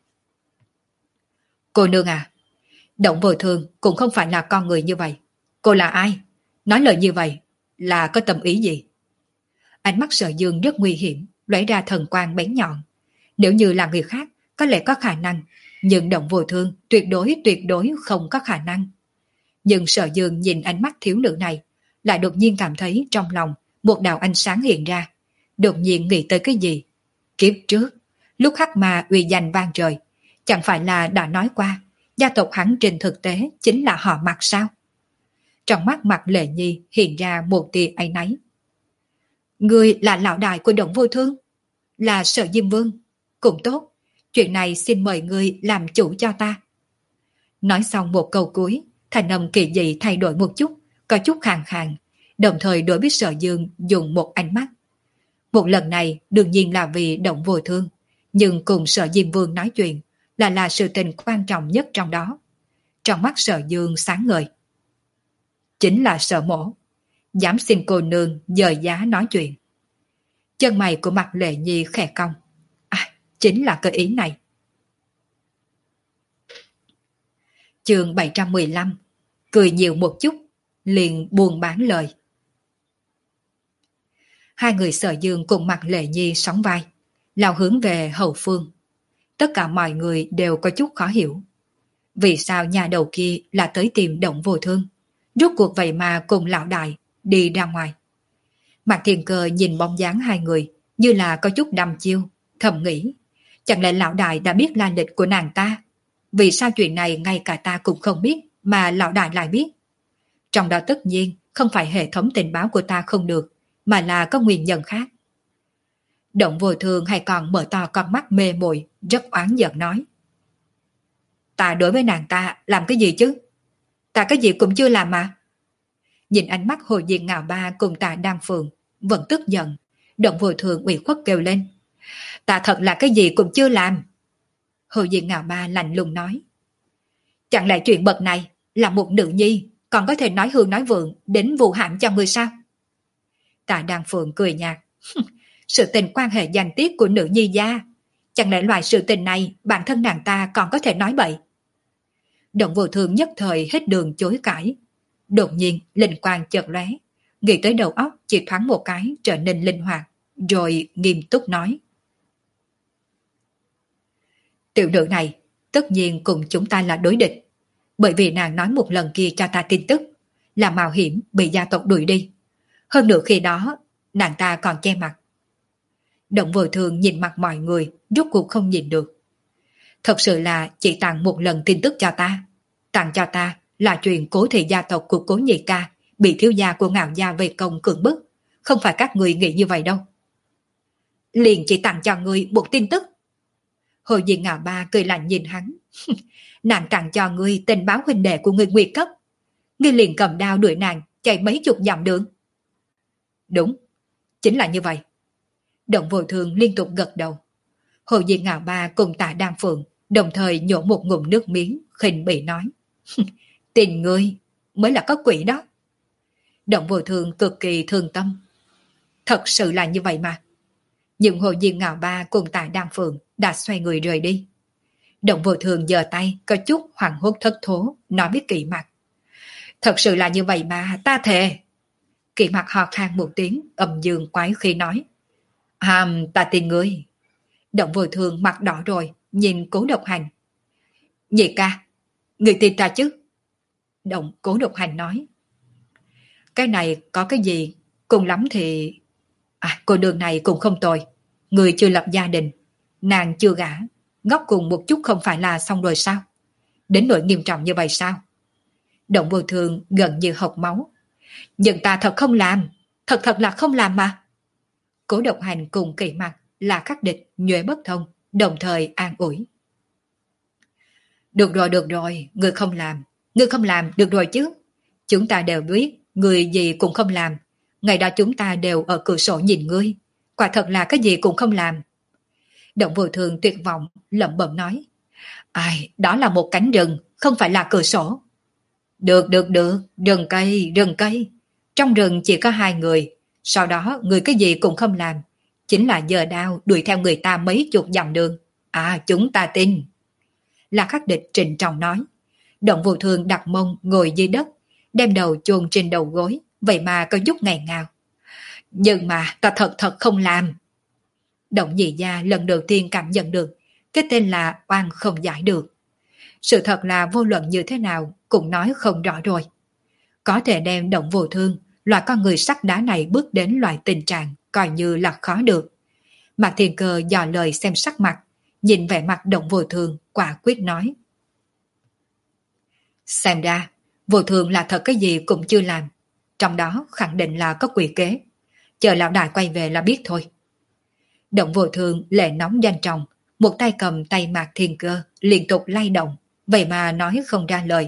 Cô nương à, Động Vô Thương cũng không phải là con người như vậy. Cô là ai? Nói lời như vậy là có tâm ý gì? Ánh mắt Sở Dương rất nguy hiểm, lóe ra thần quang bén nhọn. Nếu như là người khác, có lẽ có khả năng, nhưng Động Vô Thương tuyệt đối tuyệt đối không có khả năng. Nhưng Sở Dương nhìn ánh mắt thiếu nữ này, lại đột nhiên cảm thấy trong lòng một đạo ánh sáng hiện ra, đột nhiên nghĩ tới cái gì? Kiếp trước, lúc Hắc Ma uy danh vang trời, chẳng phải là đã nói qua, gia tộc hắn trên thực tế chính là họ Mặc sao? Trong mắt Mạc Lệ Nhi hiện ra một tia áy náy. Ngươi là lão đại của Động Vô Thương, là Sở Diêm Vương. Cũng tốt, chuyện này xin mời ngươi làm chủ cho ta. Nói xong một câu cuối, thanh âm kỳ dị thay đổi một chút, có chút khàn khàn, đồng thời đối với Sở Dương dùng một ánh mắt. Một lần này đương nhiên là vì Động Vô Thương, nhưng cùng Sở Diêm Vương nói chuyện là là sự tình quan trọng nhất trong đó. Trong mắt Sở Dương sáng ngời. Chính là Sở Mỗ, dám xin cô nương dời giá nói chuyện. Chân mày của Mạc Lệ Nhi khẽ cong. À, chính là cái ý này. Chương bảy trăm mười lăm. Cười nhiều một chút, liền buồn bán lời. Hai người Sở Dương cùng Mạc Lệ Nhi sóng vai, lao hướng về hậu phương. Tất cả mọi người đều có chút khó hiểu. Vì sao nhà đầu kia là tới tìm Động Vô Thương? Rốt cuộc vậy mà cùng lão đại đi ra ngoài. Mạc Thiên Cơ nhìn bóng dáng hai người như là có chút đăm chiêu, thầm nghĩ. Chẳng lẽ lão đại đã biết lai lịch của nàng ta? Vì sao chuyện này ngay cả ta cũng không biết mà lão đại lại biết? Trong đó tất nhiên không phải hệ thống tình báo của ta không được, mà là có nguyên nhân khác. Động Vô Thương hay còn mở to con mắt mê muội, rất oán giận nói. Ta đối với nàng ta làm cái gì chứ? Ta cái gì cũng chưa làm mà. Nhìn ánh mắt Hồ Diên Ngạo Ba cùng Tạ Đan Phượng vẫn tức giận. Động Vô Thường ủy khuất kêu lên. Ta thật là cái gì cũng chưa làm. Hồ Diên Ngạo Ba lạnh lùng nói. Chẳng lẽ chuyện bậc này là một nữ nhi còn có thể nói hương nói vượng đến vụ hãm cho người sao? Tạ Đan Phượng cười nhạt. Sự tình quan hệ danh tiết của nữ nhi gia. Chẳng lẽ loại sự tình này bản thân nàng ta còn có thể nói bậy? Động Vô Thường nhất thời hết đường chối cãi. Đột nhiên linh quang chợt lóe, nghĩ tới đầu óc chỉ thoáng một cái trở nên linh hoạt, rồi nghiêm túc nói. Tiểu nữ này tất nhiên cùng chúng ta là đối địch, bởi vì nàng nói một lần kia cho ta tin tức là mạo hiểm bị gia tộc đuổi đi. Hơn nữa khi đó nàng ta còn che mặt. Động Vô Thường nhìn mặt mọi người, rốt cuộc không nhìn được. Thật sự là chỉ tặng một lần tin tức cho ta. Tặng cho ta là chuyện Cố thị gia tộc của Cố nhị ca bị thiếu gia của Ngạo gia vây công cưỡng bức. Không phải các người nghĩ như vậy đâu. Liền chỉ tặng cho ngươi một tin tức. Hồ Diên Ngạo Ba cười lạnh nhìn hắn. Nàng tặng cho ngươi tình báo huynh đệ của người Nguyệt cấp. Ngươi liền cầm đao đuổi nàng chạy mấy chục dặm đường. Đúng, chính là như vậy. Động Vô Thường liên tục gật đầu. Hồ Diên Ngạo Ba cùng Tạ Đan Phượng đồng thời nhổ một ngụm nước miếng, khinh bỉ nói. Tình ngươi mới là có quỷ đó. Động Vô Thường cực kỳ thương tâm. Thật sự là như vậy mà. Nhưng Hồ Diên Ngạo Ba cùng Tạ Đan Phượng đã xoay người rời đi. Động Vô Thường giơ tay có chút hoảng hốt thất thố, nói với Kỷ Mặc. Thật sự là như vậy mà, ta thề. Kỷ Mặc hò khan một tiếng, âm dương quái khi nói. À, ta tin ngươi. Động Vô Thường mặt đỏ rồi, nhìn Cố Độc Hành. Nhị ca, người tin ta chứ? Động Cố Độc Hành nói. Cái này có cái gì, cùng lắm thì... À, cô đường này cũng không tồi. Người chưa lập gia đình, nàng chưa gả, ngốc cùng một chút không phải là xong rồi sao? Đến nỗi nghiêm trọng như vậy sao? Động Vô Thường gần như hộc máu. Nhưng ta thật không làm, thật thật là không làm mà. Cố Độc Hành cùng Kỷ Mặc là khắc địch, nhuệ bất thông, đồng thời an ủi. Được rồi, được rồi, ngươi không làm, ngươi không làm được rồi chứ. Chúng ta đều biết, người gì cũng không làm. Ngày đó chúng ta đều ở cửa sổ nhìn ngươi, quả thật là cái gì cũng không làm. Động Vô Thường tuyệt vọng, lẩm bẩm nói. Ai, đó là một cánh rừng, không phải là cửa sổ. Được, được, được, rừng cây, rừng cây. Trong rừng chỉ có hai người, sau đó người cái gì cũng không làm. Chính là giơ đao đuổi theo người ta mấy chục dặm đường. À, chúng ta tin. Là khắc địch trịnh trọng nói. Động Vô Thường đặt mông ngồi dưới đất, đem đầu chôn trên đầu gối, vậy mà có chút ngày ngào. Nhưng mà ta thật thật không làm. Động Nhị Gia lần đầu tiên cảm nhận được cái tên là oan không giải được. Sự thật là vô luận như thế nào cũng nói không rõ rồi. Có thể đem Động Vô Thương, loại con người sắt đá này bước đến loại tình trạng coi như là khó được. Mạc Thiên Cơ dò lời xem sắc mặt, nhìn vẻ mặt Động Vô Thương quả quyết nói. Xem ra, Vô thường là thật cái gì cũng chưa làm, trong đó khẳng định là có quỷ kế. Chờ lão đại quay về là biết thôi. Động vô thường lệ nóng danh trọng, một tay cầm tay Mạc Thiên Cơ liên tục lay động, vậy mà nói không ra lời.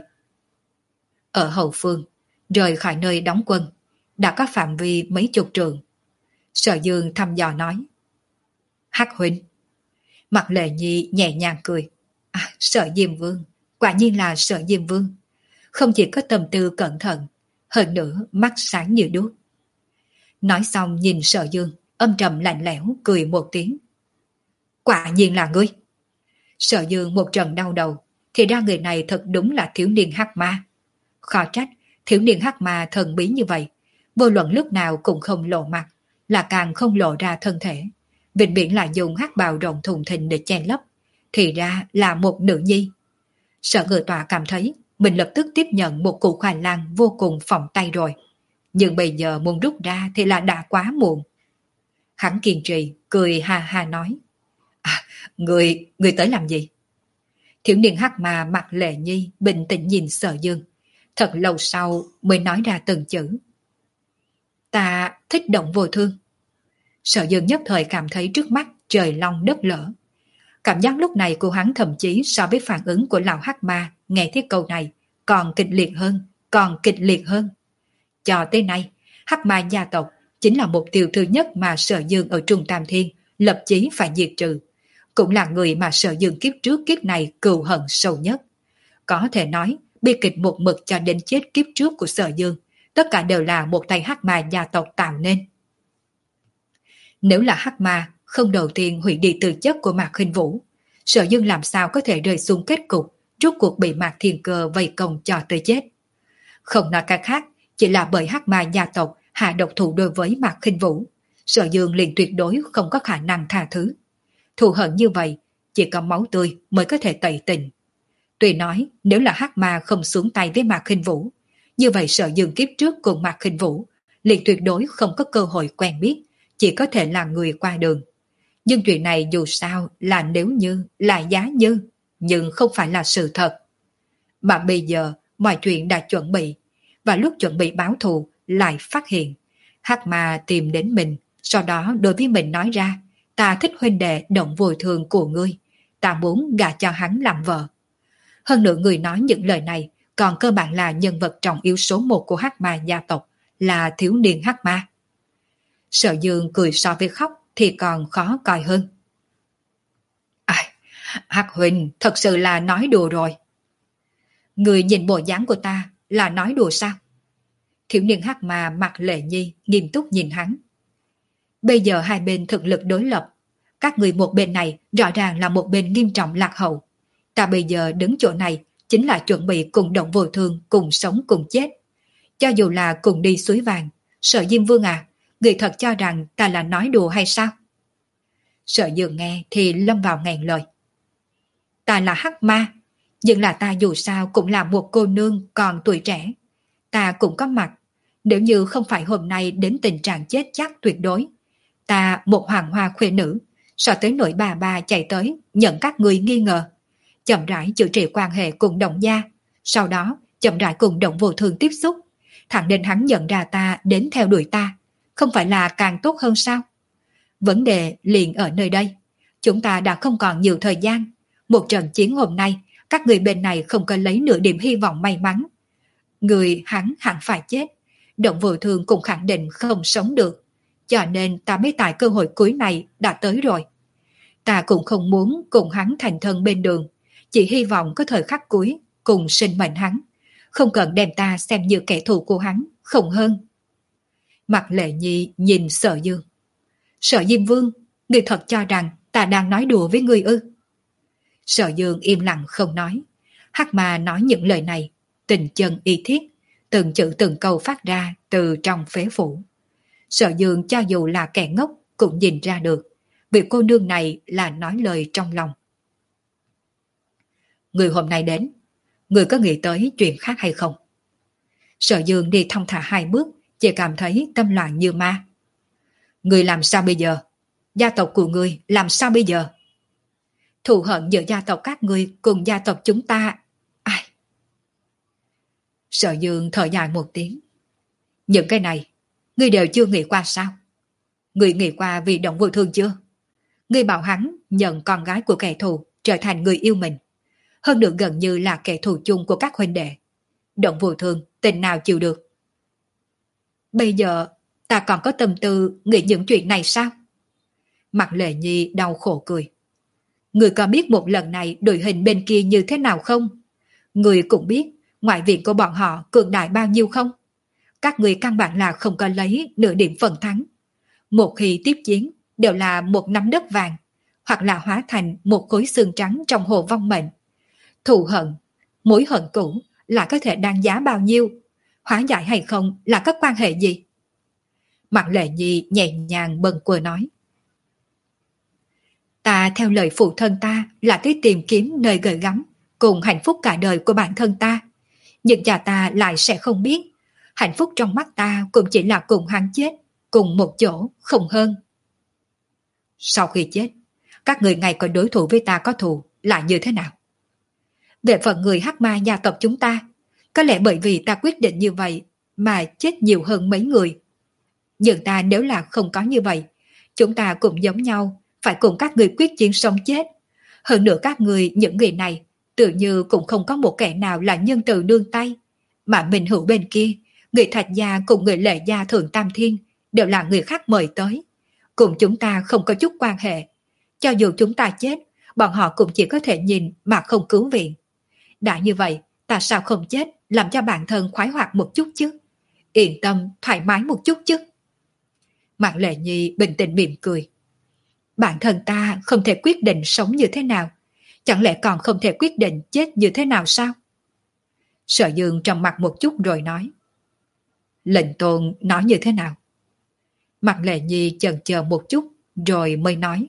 Ở hậu phương, rời khỏi nơi đóng quân, đã có phạm vi mấy chục trượng. Sở Dương thăm dò nói: Hắc huynh. Mặt Lệ Nhi nhẹ nhàng cười: À, Sở Diêm Vương, quả nhiên là Sở Diêm Vương. Không chỉ có tâm tư cẩn thận, hơn nữa mắt sáng như đuốc. Nói xong nhìn Sở Dương, âm trầm lạnh lẽo cười một tiếng: Quả nhiên là ngươi. Sở Dương một trận đau đầu, thì ra người này thật đúng là thiếu niên hắc ma. Khó trách thiếu niên hắc ma thần bí như vậy, vô luận lúc nào cũng không lộ mặt, là càng không lộ ra thân thể, vĩnh viễn là dùng hắc bào rộng thùng thình để che lấp, thì ra là một nữ nhi. Sở Ngự Tọa cảm thấy mình lập tức tiếp nhận một củ khoai lang vô cùng phỏng tay rồi, nhưng bây giờ muốn rút ra thì là đã quá muộn. Hắn kiên trì cười ha ha nói: À, người, người tới làm gì? Thiếu niên hắc ma mặt Lệ Nhi bình tĩnh nhìn Sở Dương, thật lâu sau mới nói ra từng chữ: Ta thích Động Vô Thương. Sở Dương nhất thời cảm thấy trước mắt trời long đất lở. Cảm giác lúc này của hắn thậm chí so với phản ứng của lão hắc ma nghe thấy câu này còn kịch liệt hơn, còn kịch liệt hơn. Cho tới nay, hắc ma gia tộc chính là mục tiêu thứ nhất mà Sở Dương ở Trung Tam Thiên lập chí phải diệt trừ, cũng là người mà Sở Dương kiếp trước kiếp này cừu hận sâu nhất. Có thể nói, bi kịch một mực cho đến chết kiếp trước của Sở Dương, tất cả đều là một tay hắc ma gia tộc tạo nên. Nếu là hắc ma không đầu tiên hủy đi tư chất của Mạc Khinh Vũ, Sở Dương làm sao có thể rơi xuống kết cục rốt cuộc bị Mạc Thiên Cơ vây công cho tới chết. Không nói cái khác, chỉ là bởi hắc ma gia tộc hạ độc thủ đối với Mạc Khinh Vũ, Sở Dương liền tuyệt đối không có khả năng tha thứ. Thù hận như vậy, chỉ có máu tươi mới có thể tẩy tình. Tuy nói nếu là hắc ma không xuống tay với Mạc Khinh Vũ, như vậy Sở Dương kiếp trước cùng Mạc Khinh Vũ liền tuyệt đối không có cơ hội quen biết, chỉ có thể là người qua đường. Nhưng chuyện này dù sao là nếu như, là giá như, nhưng không phải là sự thật. Mà bây giờ mọi chuyện đã chuẩn bị, và lúc chuẩn bị báo thù lại phát hiện hắc ma tìm đến mình, sau đó đối với mình nói ra: Ta thích huynh đệ Động Vô Thường của ngươi, ta muốn gả cho hắn làm vợ. Hơn nữa người nói những lời này còn cơ bản là nhân vật trọng yếu số một của hắc ma gia tộc, là thiếu niên hắc ma. Sở Dương cười so với khóc thì còn khó coi hơn. Ai, hắc huynh thật sự là nói đùa rồi. Người nhìn bộ dáng của ta là nói đùa sao? Thiếu niên hắc ma mặt Lệ Nhi nghiêm túc nhìn hắn. Bây giờ hai bên thực lực đối lập, các người một bên này rõ ràng là một bên nghiêm trọng lạc hậu. Ta bây giờ đứng chỗ này chính là chuẩn bị cùng Động Vô Thương cùng sống cùng chết. Cho dù là cùng đi suối vàng, Sở Diêm Vương à, người thật cho rằng ta là nói đùa hay sao? Sở Dương nghe thì lâm vào ngàn lời. Ta là hắc ma, nhưng là ta dù sao cũng là một cô nương còn tuổi trẻ. Ta cũng có mặt, nếu như không phải hôm nay đến tình trạng chết chắc tuyệt đối. Ta một hoàng hoa khuê nữ, sợ tới nỗi bà bà chạy tới nhận các người nghi ngờ. Chậm rãi chữa trị quan hệ cùng Động gia, sau đó chậm rãi cùng Động Vô Thương tiếp xúc. Thẳng đến hắn nhận ra ta đến theo đuổi ta, không phải là càng tốt hơn sao? Vấn đề liền ở nơi đây. Chúng ta đã không còn nhiều thời gian. Một trận chiến hôm nay, các người bên này không có lấy nửa điểm hy vọng may mắn. Người hắn hẳn phải chết. Động Vô Thương cũng khẳng định không sống được. Cho nên ta mới tại cơ hội cuối này đã tới rồi. Ta cũng không muốn cùng hắn thành thân bên đường. Chỉ hy vọng có thời khắc cuối cùng sinh mệnh hắn. Không cần đem ta xem như kẻ thù của hắn, không hơn. Mặt Lệ Nhi nhìn Sở Dương. Sở Diêm Vương, người thật cho rằng ta đang nói đùa với người ư? Sở Dương im lặng không nói. Hắc ma nói những lời này, tình chân y thiết, từng chữ từng câu phát ra từ trong phế phủ. Sở Dương cho dù là kẻ ngốc cũng nhìn ra được, vị cô nương này là nói lời trong lòng. Người hôm nay đến, người có nghĩ tới chuyện khác hay không? Sở Dương đi thong thả hai bước, chỉ cảm thấy tâm loạn như ma. Người làm sao bây giờ? Gia tộc của người làm sao bây giờ? Thù hận giữa gia tộc các người cùng gia tộc chúng ta. Ai? Sở Dương thở dài một tiếng. Những cái này, ngươi đều chưa nghĩ qua sao? Ngươi nghĩ qua vì Động Vô Thương chưa? Ngươi bảo hắn nhận con gái của kẻ thù trở thành người yêu mình. Hơn nữa gần như là kẻ thù chung của các huynh đệ. Động Vô Thương tình nào chịu được? Bây giờ ta còn có tâm tư nghĩ những chuyện này sao? Mặt Lệ Nhi đau khổ cười. Người có biết một lần này đội hình bên kia như thế nào không? Người cũng biết ngoại viện của bọn họ cường đại bao nhiêu không? Các người căn bản là không có lấy nửa điểm phần thắng. Một khi tiếp chiến đều là một nắm đất vàng, hoặc là hóa thành một khối xương trắng trong hồ vong mệnh. Thù hận, mối hận cũ là có thể đáng giá bao nhiêu? Hóa giải hay không là có quan hệ gì? Mặt Lệ Nhi nhẹ nhàng bâng quơ nói. Ta theo lời phụ thân ta là cái tìm kiếm nơi gửi gắm cùng hạnh phúc cả đời của bản thân ta. Nhưng cha ta lại sẽ không biết. Hạnh phúc trong mắt ta cũng chỉ là cùng hắn chết, cùng một chỗ, không hơn. Sau khi chết, các người ngày còn đối thủ với ta có thù là như thế nào? Về phận người Hắc Ma gia tộc chúng ta, có lẽ bởi vì ta quyết định như vậy mà chết nhiều hơn mấy người. Nhưng ta nếu là không có như vậy, chúng ta cũng giống nhau, phải cùng các người quyết chiến sống chết. Hơn nữa các người, những người này, tự như cũng không có một kẻ nào là nhân từ nương tay. Mà mình hữu bên kia, người Thạch gia cùng người Lệ gia Thượng Tam Thiên đều là người khác mời tới. Cùng chúng ta không có chút quan hệ. Cho dù chúng ta chết, bọn họ cũng chỉ có thể nhìn mà không cứu viện. Đã như vậy, ta sao không chết, làm cho bản thân khoái hoạt một chút chứ? Yên tâm, thoải mái một chút chứ? Mạc Lệ Nhi bình tĩnh mỉm cười. Bản thân ta không thể quyết định sống như thế nào, chẳng lẽ còn không thể quyết định chết như thế nào sao? Sở Dương trầm mặt một chút rồi nói. Lệnh Tôn nói như thế nào? Mạc Lệ Nhi chần chờ một chút rồi mới nói.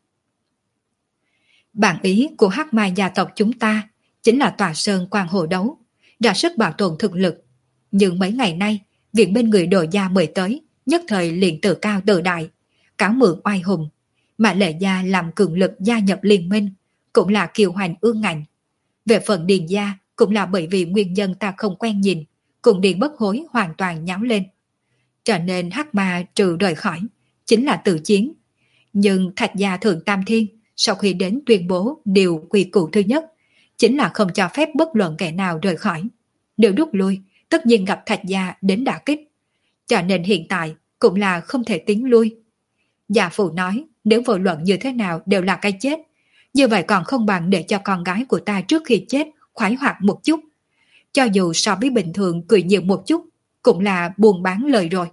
Bản ý của Hắc Ma gia tộc chúng ta chính là tòa sơn quan hồ đấu, ra sức bảo tồn thực lực. Nhưng mấy ngày nay, viện bên người Đồ gia mời tới, nhất thời liền tự cao tự đại, cáo mượn oai hùng, mà Lệ gia làm cường lực gia nhập liên minh, cũng là kiều hoành ương ngạnh. Về phần Điền gia, cũng là bởi vì nguyên nhân ta không quen nhìn, cùng Điền Bất Hối hoàn toàn nháo lên. Cho nên Hắc Ma trừ rời khỏi, chính là tự chiến. Nhưng Thạch gia Thượng Tam Thiên, sau khi đến tuyên bố điều quy củ thứ nhất, chính là không cho phép bất luận kẻ nào rời khỏi. Nếu rút lui, tất nhiên gặp Thạch gia đến đả kích. Cho nên hiện tại cũng là không thể tiến lui. Gia phụ nói, nếu vô luận như thế nào đều là cái chết, như vậy còn không bằng để cho con gái của ta trước khi chết khoái hoạt một chút. Cho dù so với bình thường cười nhiều một chút, cũng là buôn bán lời rồi.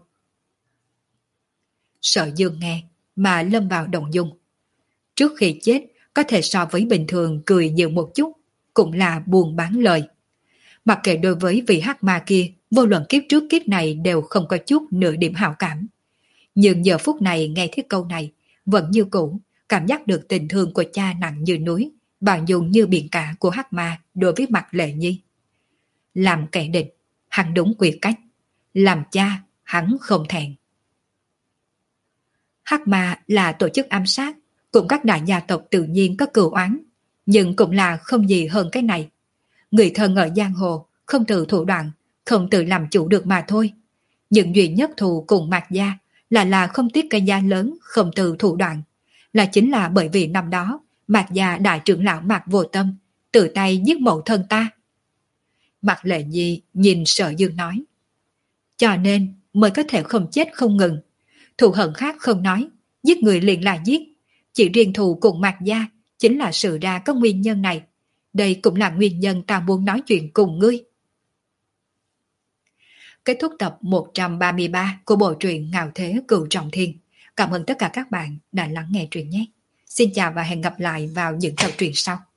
Sở Dương nghe mà lâm vào động dung. Trước khi chết có thể so với bình thường cười nhiều một chút, cũng là buôn bán lời. Mặc kệ đối với vị Hắc Ma kia, vô luận kiếp trước kiếp này đều không có chút nửa điểm hảo cảm. Nhưng giờ phút này nghe thấy câu này, vẫn như cũ, cảm giác được tình thương của cha nặng như núi, bao dung như biển cả của Hắc Ma đối với Mạc Lệ Nhi. Làm kẻ địch, hắn đúng quy cách. Làm cha, hắn không thẹn. Hắc Ma là tổ chức ám sát, cùng các đại gia tộc tự nhiên có cừu oán, nhưng cũng là không gì hơn cái này. Người thân ở giang hồ, không tự thủ đoạn, không tự làm chủ được mà thôi. Nhưng duy nhất thù cùng Mạc gia là là không tiếc cái giá lớn, không tự thủ đoạn. Là chính là bởi vì năm đó, Mạc gia đại trưởng lão Mạc Vô Tâm, tự tay giết mẫu thân ta. Mạc Lệ Nhi nhìn Sở Dương nói. Cho nên mới có thể không chết không ngừng. Thù hận khác không nói, giết người liền là giết. Chỉ riêng thù cùng Mạc gia chính là sự ra có nguyên nhân này. Đây cũng là nguyên nhân ta muốn nói chuyện cùng ngươi. Kết thúc tập một trăm ba mươi ba của bộ truyện Ngạo Thế Cửu Trọng Thiên. Cảm ơn tất cả các bạn đã lắng nghe truyện nhé. Xin chào và hẹn gặp lại vào những tập truyện sau.